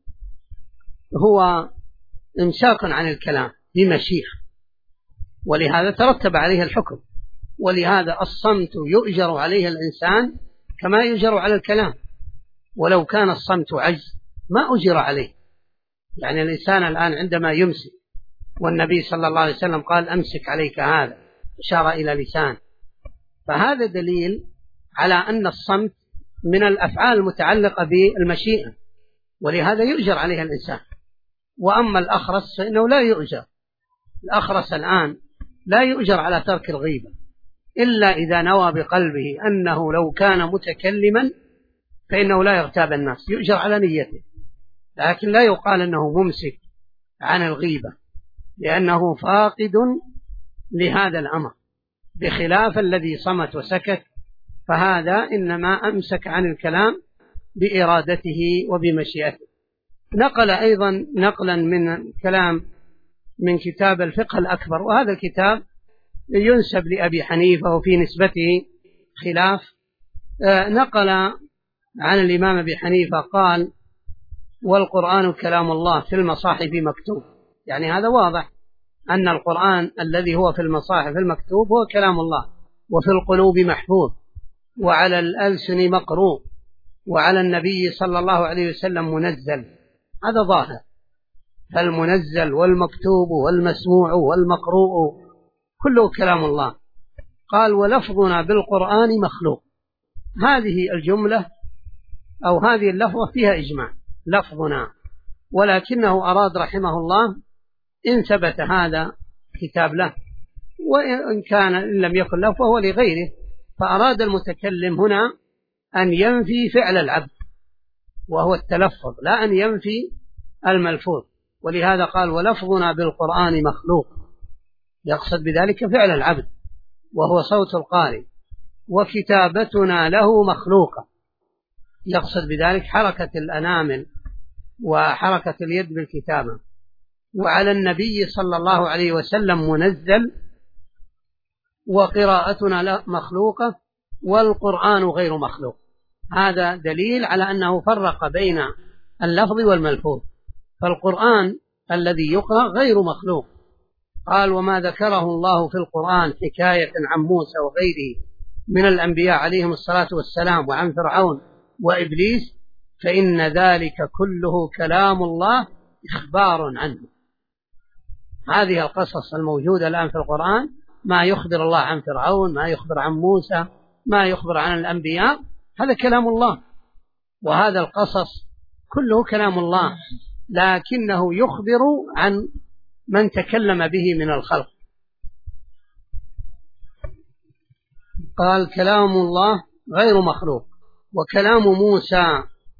هو إمساك عن الكلام بمشيئة، ولهذا ترتب عليه الحكم. ولهذا الصمت يؤجر عليه الإنسان كما يؤجر على الكلام، ولو كان الصمت عجز ما أجر عليه. يعني الإنسان الآن عندما يمسك، والنبي صلى الله عليه وسلم قال: أمسك عليك هذا، إشارة إلى لسان. فهذا دليل على أن الصمت من الأفعال المتعلقة بالمشيئة، ولهذا يؤجر عليها الإنسان. وأما الأخرس فإنه لا يؤجر. الأخرس الآن لا يؤجر على ترك الغيبة إلا إذا نوى بقلبه أنه لو كان متكلما فإنه لا يغتاب الناس، يؤجر على نيته، لكن لا يقال أنه ممسك عن الغيبة، لأنه فاقد لهذا الأمر، بخلاف الذي صمت وسكت، فهذا إنما أمسك عن الكلام بإرادته وبمشيئته. نقل أيضا نقلا من كلام من كتاب الفقه الأكبر، وهذا الكتاب ينسب لأبي حنيفة وفي نسبته خلاف، نقل عن الإمام أبي حنيفة قال والقرآن كلام الله في المصاحف مكتوب، يعني هذا واضح أن القرآن الذي هو في المصاحف المكتوب هو كلام الله، وفي القلوب محفوظ، وعلى الألسن مقروء، وعلى النبي صلى الله عليه وسلم منزل. هذا ظاهر، فالمنزل والمكتوب والمسموع والمقروء كله كلام الله. قال ولفظنا بالقرآن مخلوق. هذه الجملة أو هذه اللفظة فيها إجماع، لفظنا، ولكنه أراد رحمه الله إن ثبت هذا كتاب له، وإن كان إن لم يكن له فهو لغيره، فأراد المتكلم هنا أن ينفي فعل العبد وهو التلفظ، لا أن ينفي الملفوظ، ولهذا قال ولفظنا بالقرآن مخلوق، يقصد بذلك فعل العبد وهو صوت القارئ، وكتابتنا له مخلوقة، يقصد بذلك حركة الأنامل وحركة اليد بالكتابة. وعلى النبي صلى الله عليه وسلم منزل، وقراءتنا مخلوقة، والقرآن غير مخلوق. هذا دليل على أنه فرق بين اللفظ والملفوظ، فالقرآن الذي يقرأ غير مخلوق. قال وما ذكره الله في القرآن حكاية عن موسى وغيره من الأنبياء عليهم الصلاة والسلام وعن فرعون وإبليس فإن ذلك كله كلام الله إخبار عنه. هذه القصص الموجودة الآن في القرآن، ما يخبر الله عن فرعون، ما يخبر عن موسى، ما يخبر عن الأنبياء، هذا كلام الله، وهذا القصص كله كلام الله، لكنه يخبر عن من تكلم به من الخلق. قال كلام الله غير مخلوق، وكلام موسى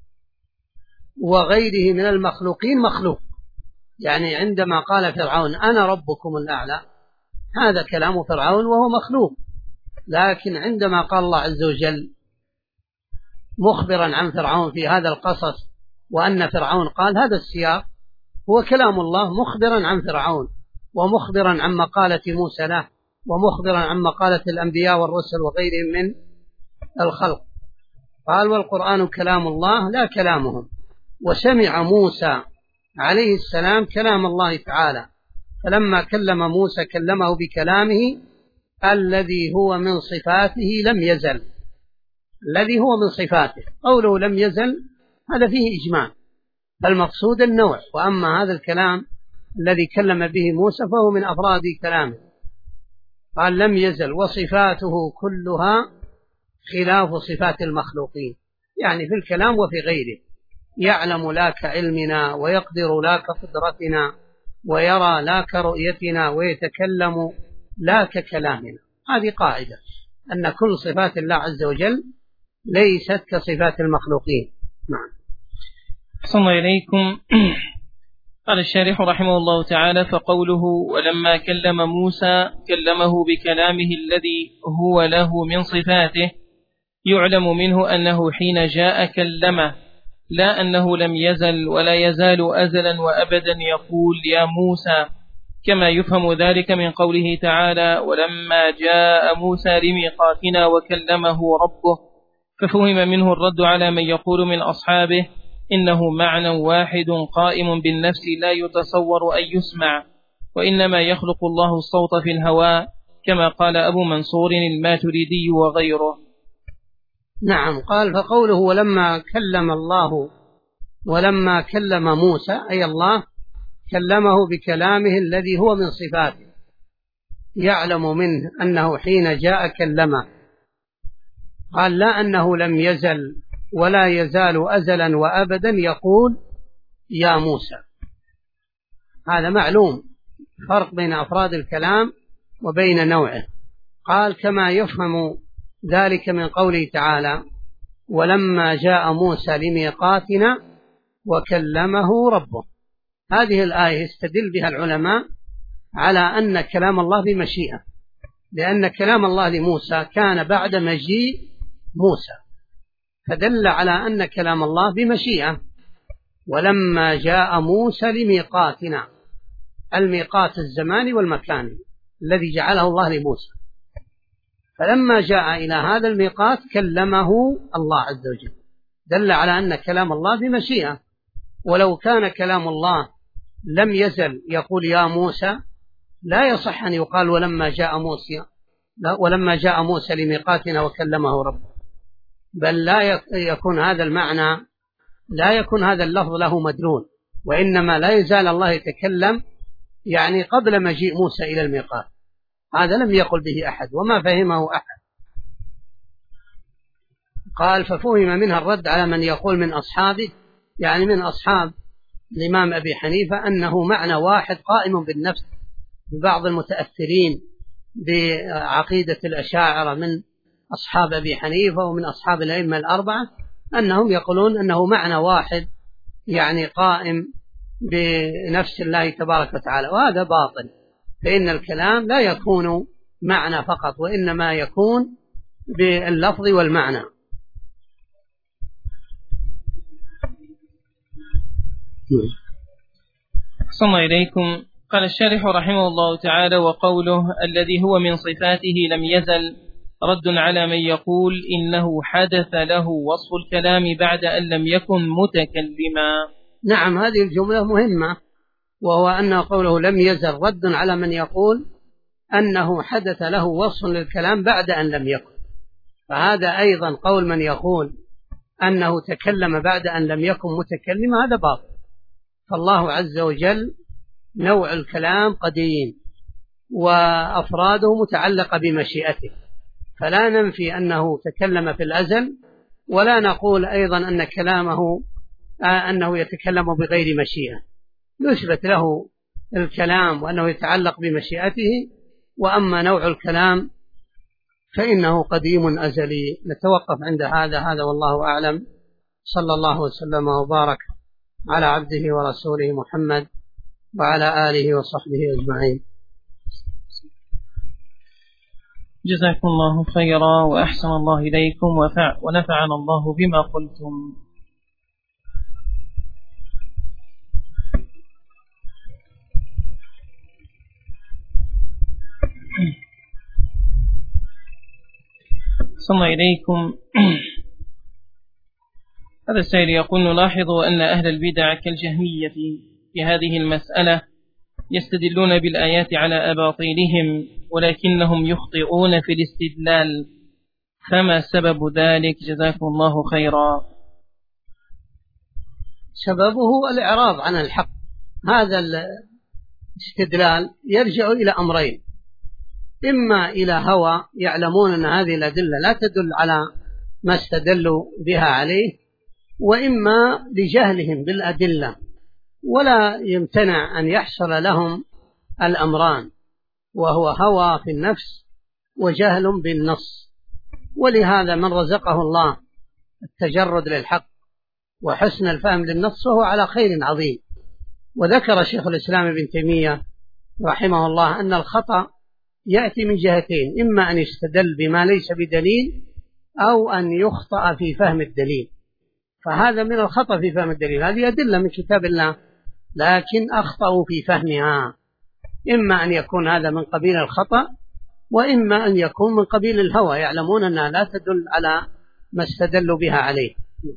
وغيره من المخلوقين مخلوق. يعني عندما قال فرعون أنا ربكم الأعلى، هذا كلام فرعون وهو مخلوق، لكن عندما قال الله عز وجل مخبرا عن فرعون في هذا القصص وأن فرعون قال، هذا السياق هو كلام الله مخبرا عن فرعون، ومخبرا عن مقالة موسى له، ومخبرا عن مقالة الأنبياء والرسل وغيرهم من الخلق. قال والقرآن كلام الله لا كلامهم. وسمع موسى عليه السلام كلام الله تعالى، فلما كلم موسى كلمه بكلامه الذي هو من صفاته لم يزل. الذي هو من صفاته، قوله لم يزل هذا فيه إجماع، فالمقصود النوع، وأما هذا الكلام الذي كلم به موسى فهو من أفراد كلامه. قال لم يزل، وصفاته كلها خلاف صفات المخلوقين، يعني في الكلام وفي غيره، يعلم لا كعلمنا، ويقدر لا كقدرتنا، ويرى لا كرؤيتنا، ويتكلم لا ككلامنا. هذه قاعدة أن كل صفات الله عز وجل ليست كصفات المخلوقين. نعم. أحسن إليكم. قال الشارح رحمه الله تعالى فقوله ولما كلم موسى كلمه بكلامه الذي هو له من صفاته، يعلم منه أنه حين جاء كلمه، لا أنه لم يزل ولا يزال أزلا وأبدا يقول يا موسى، كما يفهم ذلك من قوله تعالى ولما جاء موسى لميقاتنا وكلمه ربه، ففهم منه الرد على من يقول من أصحابه إنه معنى واحد قائم بالنفس لا يتصور أن يسمع، وإنما يخلق الله الصوت في الهواء، كما قال أبو منصور الماتريدي وغيره. نعم. قال فقوله ولما كلم موسى، أي الله كلمه بكلامه الذي هو من صفاته، يعلم منه أنه حين جاء كلمه. قال لا أنه لم يزل ولا يزال أزلا وأبدا يقول يا موسى. هذا معلوم، فرق بين أفراد الكلام وبين نوعه. قال كما يفهم ذلك من قوله تعالى ولما جاء موسى لميقاتنا وكلمه ربه. هذه الآية يستدل بها العلماء على أن كلام الله بمشيئة، لأن كلام الله لموسى كان بعد مجيء موسى، فدل على أن كلام الله بمشيئة. ولما جاء موسى لميقاتنا، الميقات الزماني والمكاني الذي جعله الله لموسى. فلما جاء إلى هذا الميقات كلمه الله عز وجل، دل على أن كلام الله بمشيئة. ولو كان كلام الله لم يزل يقول يا موسى لا يصح أن يقال ولما جاء موسى لميقاتنا وكلمه ربه، بل لا يكون هذا المعنى، لا يكون هذا اللفظ له مدلول، وإنما لا يزال الله يتكلم يعني قبل مجيء موسى إلى الميقات. هذا لم يقل به أحد وما فهمه أحد. قال ففهم منها الرد على من يقول من أصحابه، يعني من أصحاب الإمام أبي حنيفة، أنه معنى واحد قائم بالنفس ببعض المتأثرين بعقيدة الأشاعرة من أصحاب أبي حنيفة ومن أصحاب الأئمة الأربعة، أنهم يقولون أنه معنى واحد يعني قائم بنفس الله تبارك وتعالى، وهذا باطل. فإن الكلام لا يكون معنى فقط، وإنما يكون باللفظ والمعنى. صلى إليكم. قال الشارح رحمه الله تعالى: وقوله الذي هو من صفاته لم يزل رد على من يقول إنه حدث له وصف الكلام بعد أن لم يكن متكلما. نعم، هذه الجملة مهمة، وهو أن قوله لم يزل رد على من يقول أنه حدث له وصف للكلام بعد أن لم يكن. فهذا أيضا قول من يقول أنه تكلم بعد أن لم يكن متكلما، هذا باطل. فالله عز وجل نوع الكلام قديم وأفراده متعلقة بمشيئته، فلا ننفي أنه تكلم في الأزل، ولا نقول أيضا أن كلامه أنه يتكلم بغير مشيئة. نثبت له الكلام وأنه يتعلق بمشيئته، وأما نوع الكلام فإنه قديم أزلي. نتوقف عند هذا والله أعلم. صلى الله وسلم وبارك على عبده ورسوله محمد وعلى آله وصحبه أجمعين. جزاكم الله خيرا وأحسن الله إليكم ونفعنا الله بما قلتم. صلى إليكم. هذا السائل يقول: نلاحظ أن أهل البدع كالجهمية في هذه المسألة يستدلون بالآيات على أباطيلهم، ولكنهم يخطئون في الاستدلال، فما سبب ذلك؟ جزاكم الله خيرا. سببه الإعراض عن الحق. هذا الاستدلال يرجع إلى أمرين: إما إلى هوى، يعلمون أن هذه الأدلة لا تدل على ما استدلوا بها عليه، وإما لجهلهم بالأدلة، ولا يمتنع أن يحصل لهم الأمران، وهو هوى في النفس وجهل بالنص. ولهذا من رزقه الله التجرد للحق وحسن الفهم للنص وهو على خير عظيم. وذكر شيخ الإسلام ابن تيمية رحمه الله أن الخطأ يأتي من جهتين: إما أن يستدل بما ليس بدليل، أو أن يخطأ في فهم الدليل. فهذا من الخطأ في فهم الدليل. هذه أدلة من كتاب الله لكن أخطأوا في فهمها. إما أن يكون هذا من قبيل الخطأ، وإما أن يكون من قبيل الهوى، يعلمون أنها لا تدل على ما استدلوا بها عليه.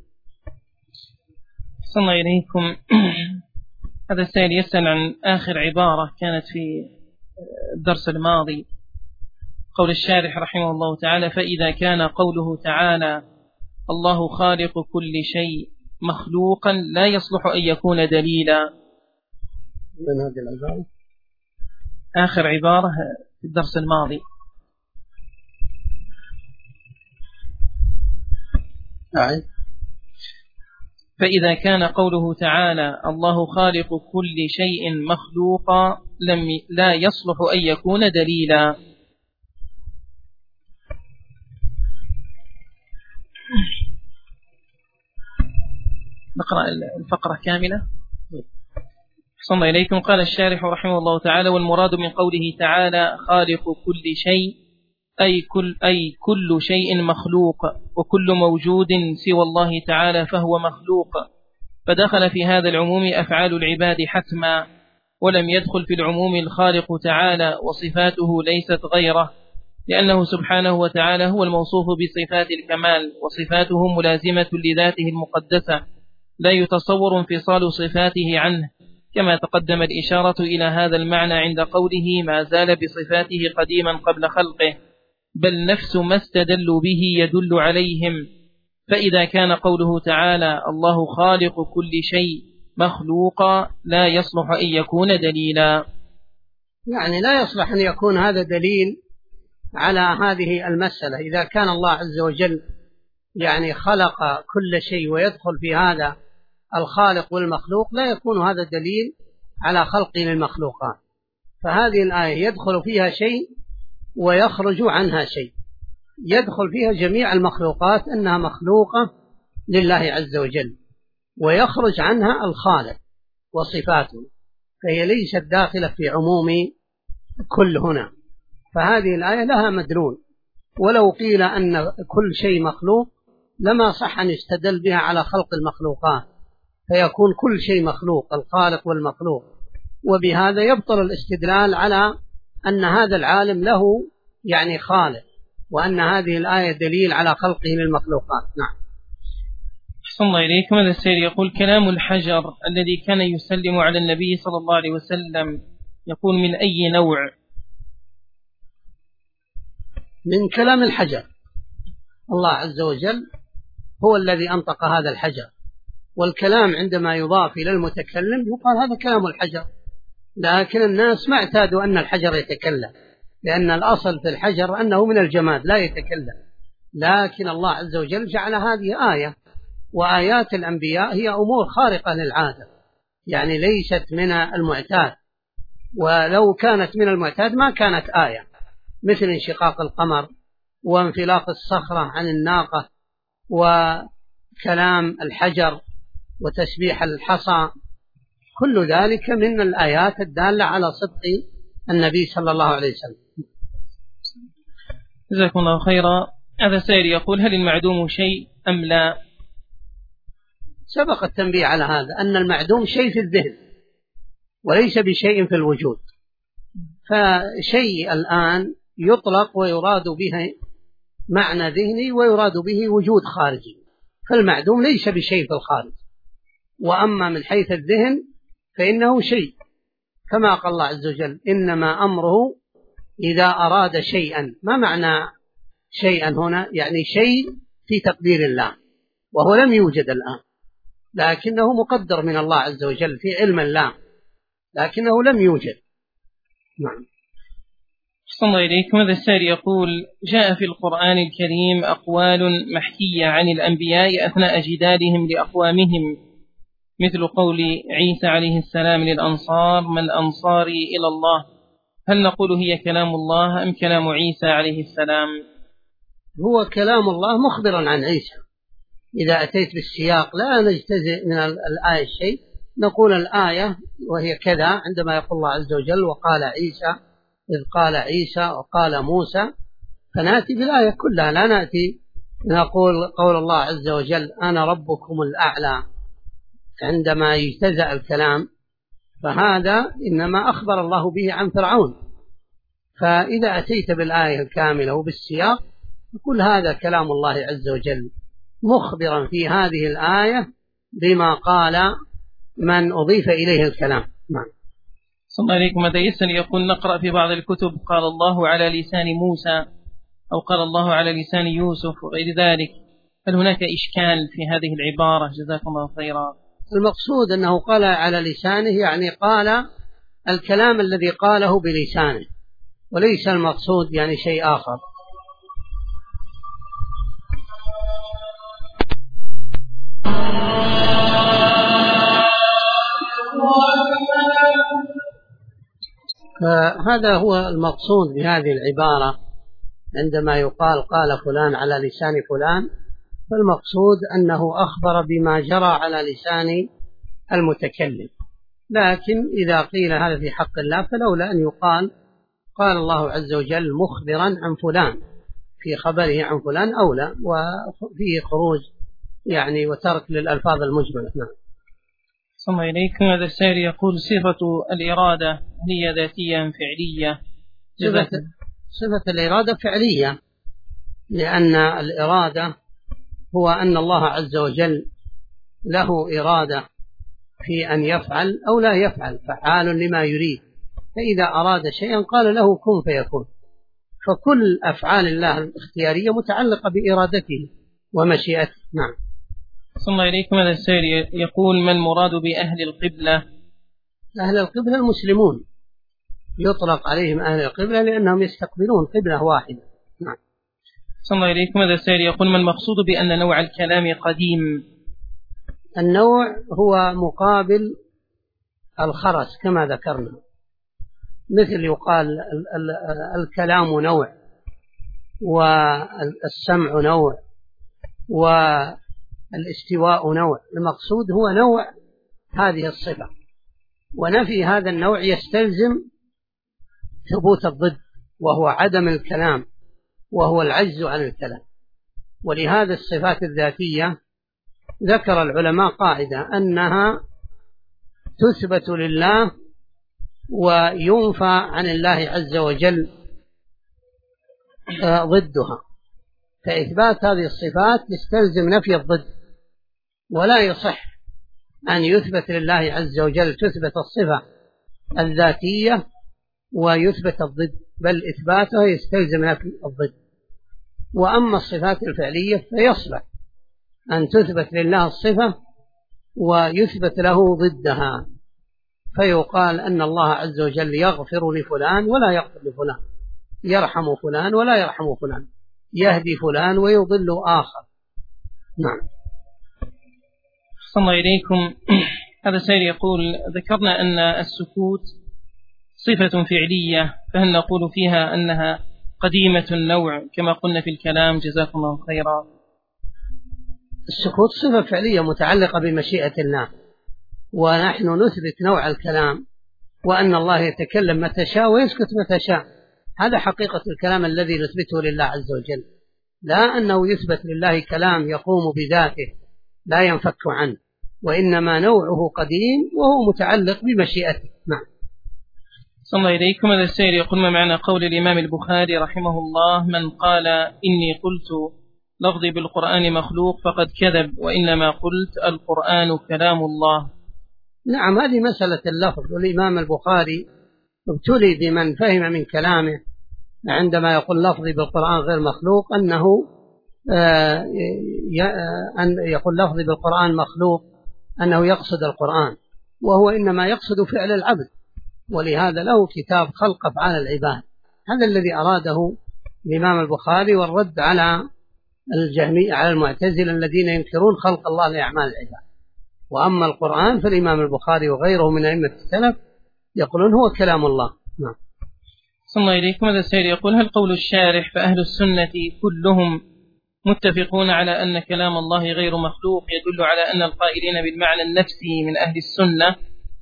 صلى الله إليكم. هذا السائل يسأل عن آخر عبارة كانت في الدرس الماضي، قول الشارح رحمه الله تعالى: فإذا كان قوله تعالى الله خالق كل شيء مخلوقا لا يصلح أن يكون دليلا. من هذه العبارة؟ آخر عبارة في الدرس الماضي. فإذا كان قوله تعالى الله خالق كل شيء مخلوقا لا يصلح أن يكون دليلا. نقرأ الفقرة كاملة. صلى إليكم. قال الشارح رحمه الله تعالى: والمراد من قوله تعالى خالق كل شيء أي كل شيء مخلوق، وكل موجود سوى الله تعالى فهو مخلوق، فدخل في هذا العموم أفعال العباد حتما، ولم يدخل في العموم الخالق تعالى وصفاته ليست غيره، لأنه سبحانه وتعالى هو الموصوف بصفات الكمال، وصفاته ملازمة لذاته المقدسة، لا يتصور انفصال صفاته عنه، كما تقدم الإشارة إلى هذا المعنى عند قوله ما زال بصفاته قديما قبل خلقه، بل نفس ما استدلوا به يدل عليهم. فإذا كان قوله تعالى الله خالق كل شيء مخلوقا لا يصلح أن يكون دليلا، يعني لا يصلح أن يكون هذا دليل على هذه المسألة. إذا كان الله عز وجل يعني خلق كل شيء ويدخل في هذا الخالق والمخلوق، لا يكون هذا دليل على خلقه للمخلوقات. فهذه الآية يدخل فيها شيء ويخرج عنها شيء، يدخل فيها جميع المخلوقات أنها مخلوقة لله عز وجل، ويخرج عنها الخالق وصفاته، فهي ليست داخلة في عموم كل هنا. فهذه الآية لها مدلول، ولو قيل أن كل شيء مخلوق لما صح أن يستدل بها على خلق المخلوقات، فيكون كل شيء مخلوق، الخالق والمخلوق، وبهذا يبطل الاستدلال على أن هذا العالم له يعني خالق، وأن هذه الآية دليل على خلقه للمخلوقات. نعم. أحسن الله إليكم. هذا السير يقول كلام الحجر الذي كان يسلم على النبي صلى الله عليه وسلم يقول من أي نوع؟ من كلام الحجر. الله عز وجل هو الذي أنطق هذا الحجر، والكلام عندما يضاف إلى المتكلم يقال هذا كلام الحجر، لكن الناس ما اعتادوا أن الحجر يتكلم، لأن الأصل في الحجر أنه من الجماد لا يتكلم، لكن الله عز وجل جعل هذه آية، وآيات الأنبياء هي أمور خارقة للعادة، يعني ليست من المعتاد، ولو كانت من المعتاد ما كانت آية، مثل انشقاق القمر وانفلاق الصخرة عن الناقة وكلام الحجر وتسبيح الحصى، كل ذلك من الآيات الدالة على صدق النبي صلى الله عليه وسلم. جزاكم الله خيرا. هذا سائل يقول هل المعدوم شيء أم لا؟ سبق التنبيه على هذا، أن المعدوم شيء في الذهن وليس بشيء في الوجود، فشيء الآن يطلق ويراد به معنى ذهني ويراد به وجود خارجي، فالمعدوم ليس بشيء في الخارج، وأما من حيث الذهن فإنه شيء، كما قال الله عز وجل إنما أمره إذا أراد شيئا. ما معنى شيئا هنا؟ يعني شيء في تقدير الله، وهو لم يوجد الآن، لكنه مقدر من الله عز وجل في علم الله، لكنه لم يوجد. نعم. أحسن الله إليكم. هذا السائل يقول جاء في القرآن الكريم أقوال محكية عن الأنبياء أثناء جدالهم لأقوامهم، مثل قول عيسى عليه السلام للأنصار من أنصاري إلى الله، هل نقول هي كلام الله أم كلام عيسى عليه السلام؟ هو كلام الله مخبرا عن عيسى، إذا أتيت بالسياق لا نجتزئ من الآية شيء، نقول الآية وهي كذا، عندما يقول الله عز وجل وقال عيسى إذ قال عيسى وقال موسى، فنأتي بالآية كلها، لا نأتي نقول قول الله عز وجل أنا ربكم الأعلى عندما يجتزأ الكلام، فهذا إنما أخبر الله به عن فرعون. فإذا أتيت بالآية الكاملة وبالسياق نقول هذا كلام الله عز وجل مخبرا في هذه الآية بما قال من أضيف إليه الكلام. نعم. صلى الله عليكم. هذا يسأل يقول نقرأ في بعض الكتب قال الله على لسان موسى أو قال الله على لسان يوسف وغير ذلك، هل هناك إشكال في هذه العبارة؟ جزاكم الله خيرا. المقصود أنه قال على لسانه، يعني قال الكلام الذي قاله بلسانه، وليس المقصود يعني شيء آخر. فهذا هو المقصود بهذه العبارة، عندما يقال قال فلان على لسان فلان، فالمقصود أنه أخبر بما جرى على لسان المتكلم. لكن إذا قيل هذا في حق الله فلولا أن يقال قال الله عز وجل مخبرا عن فلان في خبره عن فلان أولى، وفيه خروج يعني وترك للألفاظ المجملة. نعم. صلى الله إليكم. هذا السائل يقول صفة الإرادة هي ذاتية أم فعلية؟ صفة الإرادة فعلية، لأن الإرادة هو أن الله عز وجل له إرادة في أن يفعل أو لا يفعل، فعال لما يريد، فإذا أراد شيئا قال له كن فيكون. فكل أفعال الله الاختيارية متعلقة بإرادته ومشيئته. نعم. صلى الله عليكم. هذا السائل يقول: ما المراد بأهل القبلة؟ أهل القبلة المسلمون، يطلق عليهم أهل القبلة لأنهم يستقبلون قبلة واحدة. نعم. صلى الله عليكم. هذا السائل يقول: ما المقصود بأن نوع الكلام قديم؟ النوع هو مقابل الخرس كما ذكرنا، مثل يقال الكلام نوع، والسمع نوع، والاستواء نوع. المقصود هو نوع هذه الصفة، ونفي هذا النوع يستلزم ثبوت الضد، وهو عدم الكلام، وهو العجز عن الكلام. ولهذا الصفات الذاتية ذكر العلماء قاعدة أنها تثبت لله وينفى عن الله عز وجل ضدها، فإثبات هذه الصفات يستلزم نفي الضد، ولا يصح أن يثبت لله عز وجل تثبت الصفة الذاتية ويثبت الضد، بل إثباتها يستلزم نفي الضد. وأما الصفات الفعلية فيصلح أن تثبت لله الصفة ويثبت له ضدها، فيقال أن الله عز وجل يغفر لفلان ولا يغفر لفلان، يرحم فلان ولا يرحم فلان، يهدي فلان ويضل آخر. نعم. صلى الله إليكم. هذا سائل يقول: ذكرنا أن السكوت صفة فعلية، فهل نقول فيها أنها قديمة النوع كما قلنا في الكلام؟ جزاكم الله خيرا. السكوت صفة فعلية متعلقة بمشيئة الله، ونحن نثبت نوع الكلام، وأن الله يتكلم متى شاء ويسكت متى شاء. هذا حقيقة الكلام الذي نثبته لله عز وجل، لا أنه يثبت لله كلام يقوم بذاته لا ينفك عنه، وإنما نوعه قديم وهو متعلق بمشيئته. نعم. صلى الله إليكم. هذا السائل يقول: ما معنى قول الإمام البخاري رحمه الله: من قال إني قلت لفظي بالقرآن مخلوق فقد كذب، وإنما قلت القرآن كلام الله؟ نعم، هذه مسألة اللفظ، والإمام البخاري ابتلي بمن فهم من كلامه عندما يقول لفظي بالقرآن غير مخلوق أنه أن يقول لفظي بالقرآن مخلوق أنه يقصد القرآن، وهو إنما يقصد فعل العبد، ولهذا له كتاب خلق أفعال العباد. هذا الذي أراده الإمام البخاري، والرد على الجهمية على المعتزلة الذين ينكرون خلق الله لأعمال العباد. وأما القرآن فالإمام البخاري وغيره من أئمة السلف يقولون هو كلام الله. نعم. صلى الله إليكم. هذا السائل يقول: هل قول الشارح فأهل السنة كلهم متفقون على أن كلام الله غير مخلوق يدل على أن القائلين بالمعنى النفسي من أهل السنة؟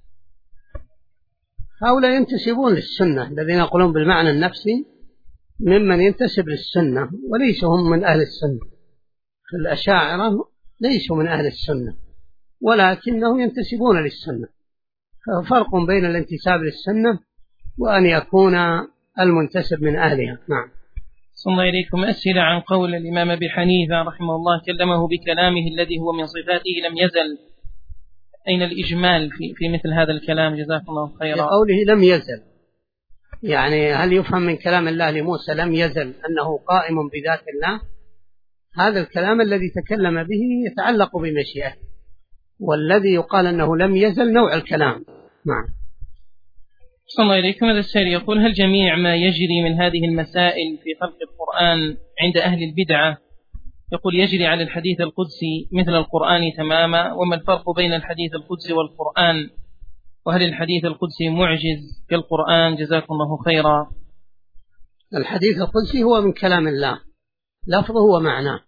هؤلاء ينتسبون للسنة، الذين يقولون بالمعنى النفسي ممن ينتسب للسنة، وليسوا هم من أهل السنة. الأشاعرة ليسوا من أهل السنة ولكنهم ينتسبون للسنة، ففرق بين الانتساب للسنة وأن يكون المنتسب من أهلها. نعم. صلى الله إليكم. أسئلة عن قول الإمام أبي حنيفة رحمه الله: كلمه بكلامه الذي هو من صفاته لم يزل. أين الإجمال في مثل هذا الكلام؟ جزاكم الله خيرا. قوله لم يزل، يعني هل يفهم من كلام الله لموسى لم يزل أنه قائم بذات الله؟ هذا الكلام الذي تكلم به يتعلق بمشيئته، والذي يقال أنه لم يزل نوع الكلام. نعم. صلى الله إليكم. هذا السائل يقول: هل جميع ما يجري من هذه المسائل في خلق القرآن عند أهل البدعة يقول يجري على الحديث القدسي مثل القرآن تماما؟ وما الفرق بين الحديث القدسي والقرآن؟ وهل الحديث القدسي معجز كالقرآن؟ جزاكم الله خيرا. الحديث القدسي هو من كلام الله، لفظه ومعناه،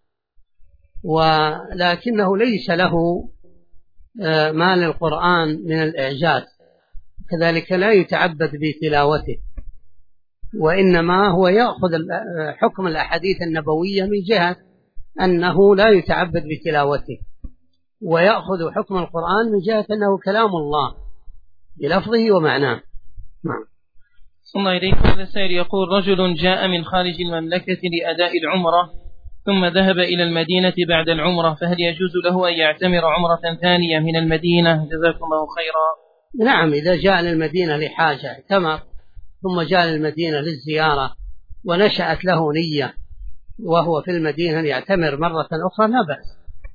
ولكنه ليس له ما للقرآن من الإعجاز، كذلك لا يتعبد بتلاوته، وإنما هو يأخذ حكم الأحاديث النبوية من جهة أنه لا يتعبد بتلاوته، ويأخذ حكم القرآن من جهة أنه كلام الله بلفظه ومعناه. نعم. ثم إليكم هذا السائل يقول: رجل جاء من خارج المملكة لأداء العمرة ثم ذهب إلى المدينة بعد العمرة، فهل يجوز له أن يعتمر عمرة ثانية من المدينة؟ جزاكم الله خيرا. نعم، إذا جاء للمدينة لحاجة اعتمر، ثم جاء للمدينة للزيارة ونشأت له نية وهو في المدينة يعتمر مرة أخرى لا بأس.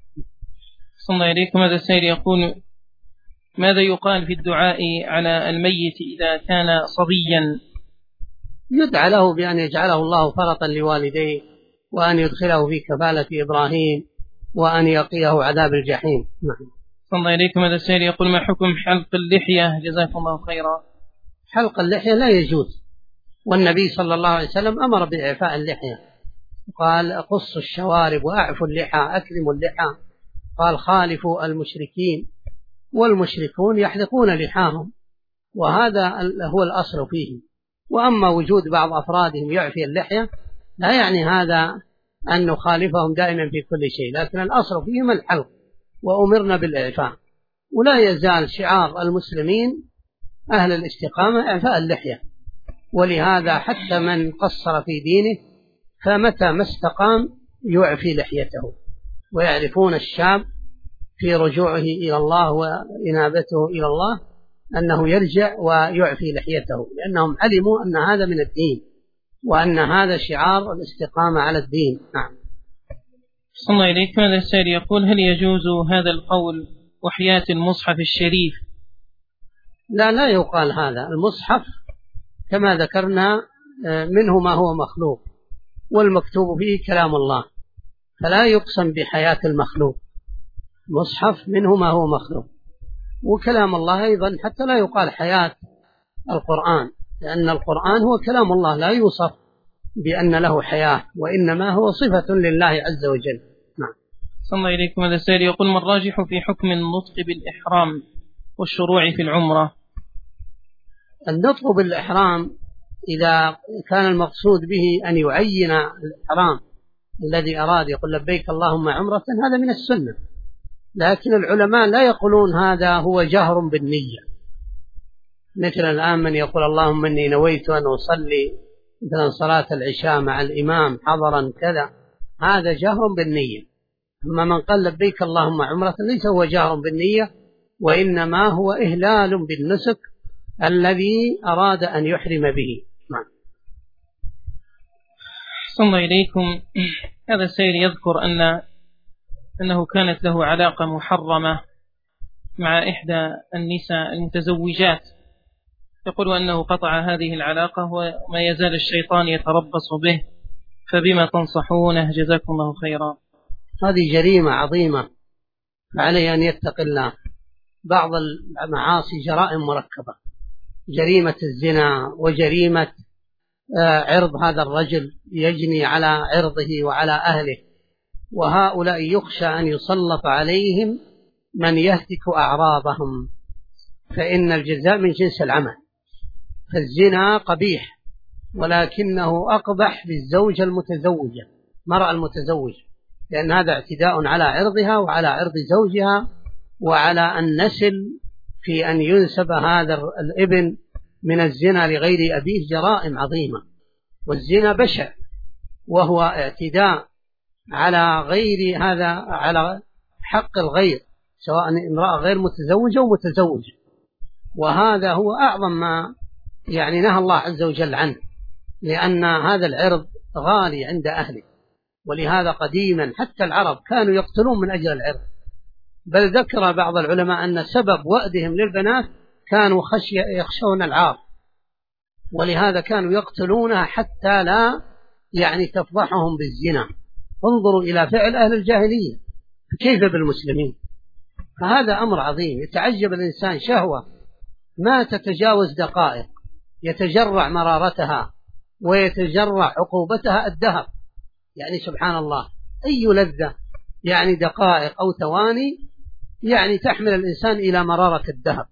ثم إليكم هذا السائل يقول: ماذا يقال في الدعاء على الميت إذا كان صبيا؟ يدعى له بأن يجعله الله فرطا لوالديه، وأن يدخله في كفالة إبراهيم، وأن يقيه عذاب الجحيم. ثم إليكم هذا السائل يقول: ما حكم حلق اللحية؟ جزاكم الله خيرا. حلق اللحية لا يجوز، والنبي صلى الله عليه وسلم أمر بإعفاء اللحية، قال: قصوا الشوارب وأعفوا اللحى، أكرموا اللحى. قال: خالفوا المشركين، والمشركون يحلقون لحاهم، وهذا هو الأصل فيه. وأما وجود بعض أفرادهم يعفي اللحية لا يعني هذا أن نخالفهم دائما في كل شيء، لكن الأصل فيهم الحلق، وأمرنا بالإعفاء. ولا يزال شعار المسلمين أهل الاستقامة إعفاء اللحية، ولهذا حتى من قصر في دينه فمتى ما استقام يعفي لحيته. ويعرفون الشاب في رجوعه إلى الله وإنابته إلى الله أنه يرجع ويعفي لحيته، لأنهم علموا أن هذا من الدين، وأن هذا شعار الاستقامة على الدين. نعم. صلى الله إليك. هذا السائل يقول: هل يجوز هذا القول وحياة المصحف الشريف؟ لا يقال هذا. المصحف كما ذكرنا منه ما هو مخلوق، والمكتوب فيه كلام الله، فلا يقسم بحياة المخلوق. مصحف منه ما هو مخلوق، وكلام الله أيضا حتى لا يقال حياة القرآن، لأن القرآن هو كلام الله لا يوصف بأن له حياة، وإنما هو صفة لله عز وجل. نعم. صلى الله إليكم. هذا السائل يقول: ما الراجح في حكم النطق بالإحرام والشروع في العمرة؟ النطق بالإحرام إذا كان المقصود به أن يعين الإحرام الذي أراد، يقول لبيك اللهم عمرة، هذا من السنة، لكن العلماء لا يقولون هذا هو جهر بالنية، مثل الآن من يقول اللهم إني نويت أن أصلي مثلا صلاة العشاء مع الإمام حضرا كذا، هذا جهر بالنية. أما من قال لبيك اللهم عمرة ليس هو جهر بالنية، وإنما هو إهلال بالنسك الذي أراد أن يحرم به. صلى الله إليكم. هذا السائل يذكر أنه كانت له علاقة محرمة مع إحدى النساء المتزوجات، يقول أنه قطع هذه العلاقة وما يزال الشيطان يتربص به، فبما تنصحونه؟ جزاكم الله خيرا. هذه جريمة عظيمة، فعليه أن يتقي الله. بعض المعاصي جرائم مركبة، جريمة الزنا وجريمة عرض هذا الرجل يجني على عرضه وعلى أهله، وهؤلاء يخشى أن يسلط عليهم من يهتك أعراضهم، فإن الجزاء من جنس العمل. فالزنا قبيح، ولكنه أقبح بالزوجة المتزوجة، مرأة المتزوجة، لأن هذا اعتداء على عرضها وعلى عرض زوجها، وعلى النسل في أن ينسب هذا الابن من الزنا لغير أبيه جرائم عظيمة. والزنا بشع، وهو اعتداء على غير هذا، على حق الغير، سواء امرأة غير متزوجة ومتزوجة، وهذا هو أعظم ما نهى الله عز وجل عنه، لأن هذا العرض غالي عند أهله. ولهذا قديما حتى العرب كانوا يقتلون من أجل العرض، بل ذكر بعض العلماء أن سبب وأدهم للبنات كانوا يخشون العار، ولهذا كانوا يقتلونها حتى لا تفضحهم بالزنا. انظروا إلى فعل أهل الجاهلية، كيف بالمسلمين؟ فهذا أمر عظيم. يتعجب الإنسان شهوة ما تتجاوز دقائق، يتجرع مرارتها ويتجرع عقوبتها الدهر، سبحان الله، أي لذة دقائق أو ثواني تحمل الإنسان إلى مرارة الدهر.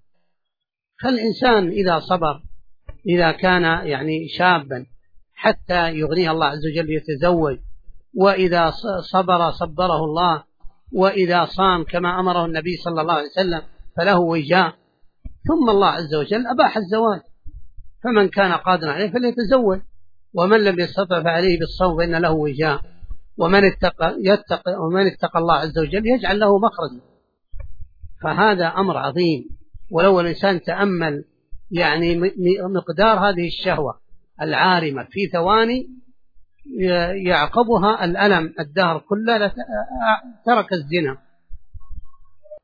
فالإنسان إذا صبر، إذا كان شابا حتى يغنيه الله عز وجل يتزوج، وإذا صبر صبره الله، وإذا صام كما أمره النبي صلى الله عليه وسلم فله وجاء، ثم الله عز وجل أباح الزواج، فمن كان قادرا عليه فليتزوج، ومن لم يستطع فعليه بالصوم فإن له وجاء، ومن اتقى الله عز وجل يجعل له مخرجا. فهذا أمر عظيم. ولو الإنسان تأمل يعني مقدار هذه الشهوة العارمة في ثواني يعقبها الألم الدهر كله، ترك الزنا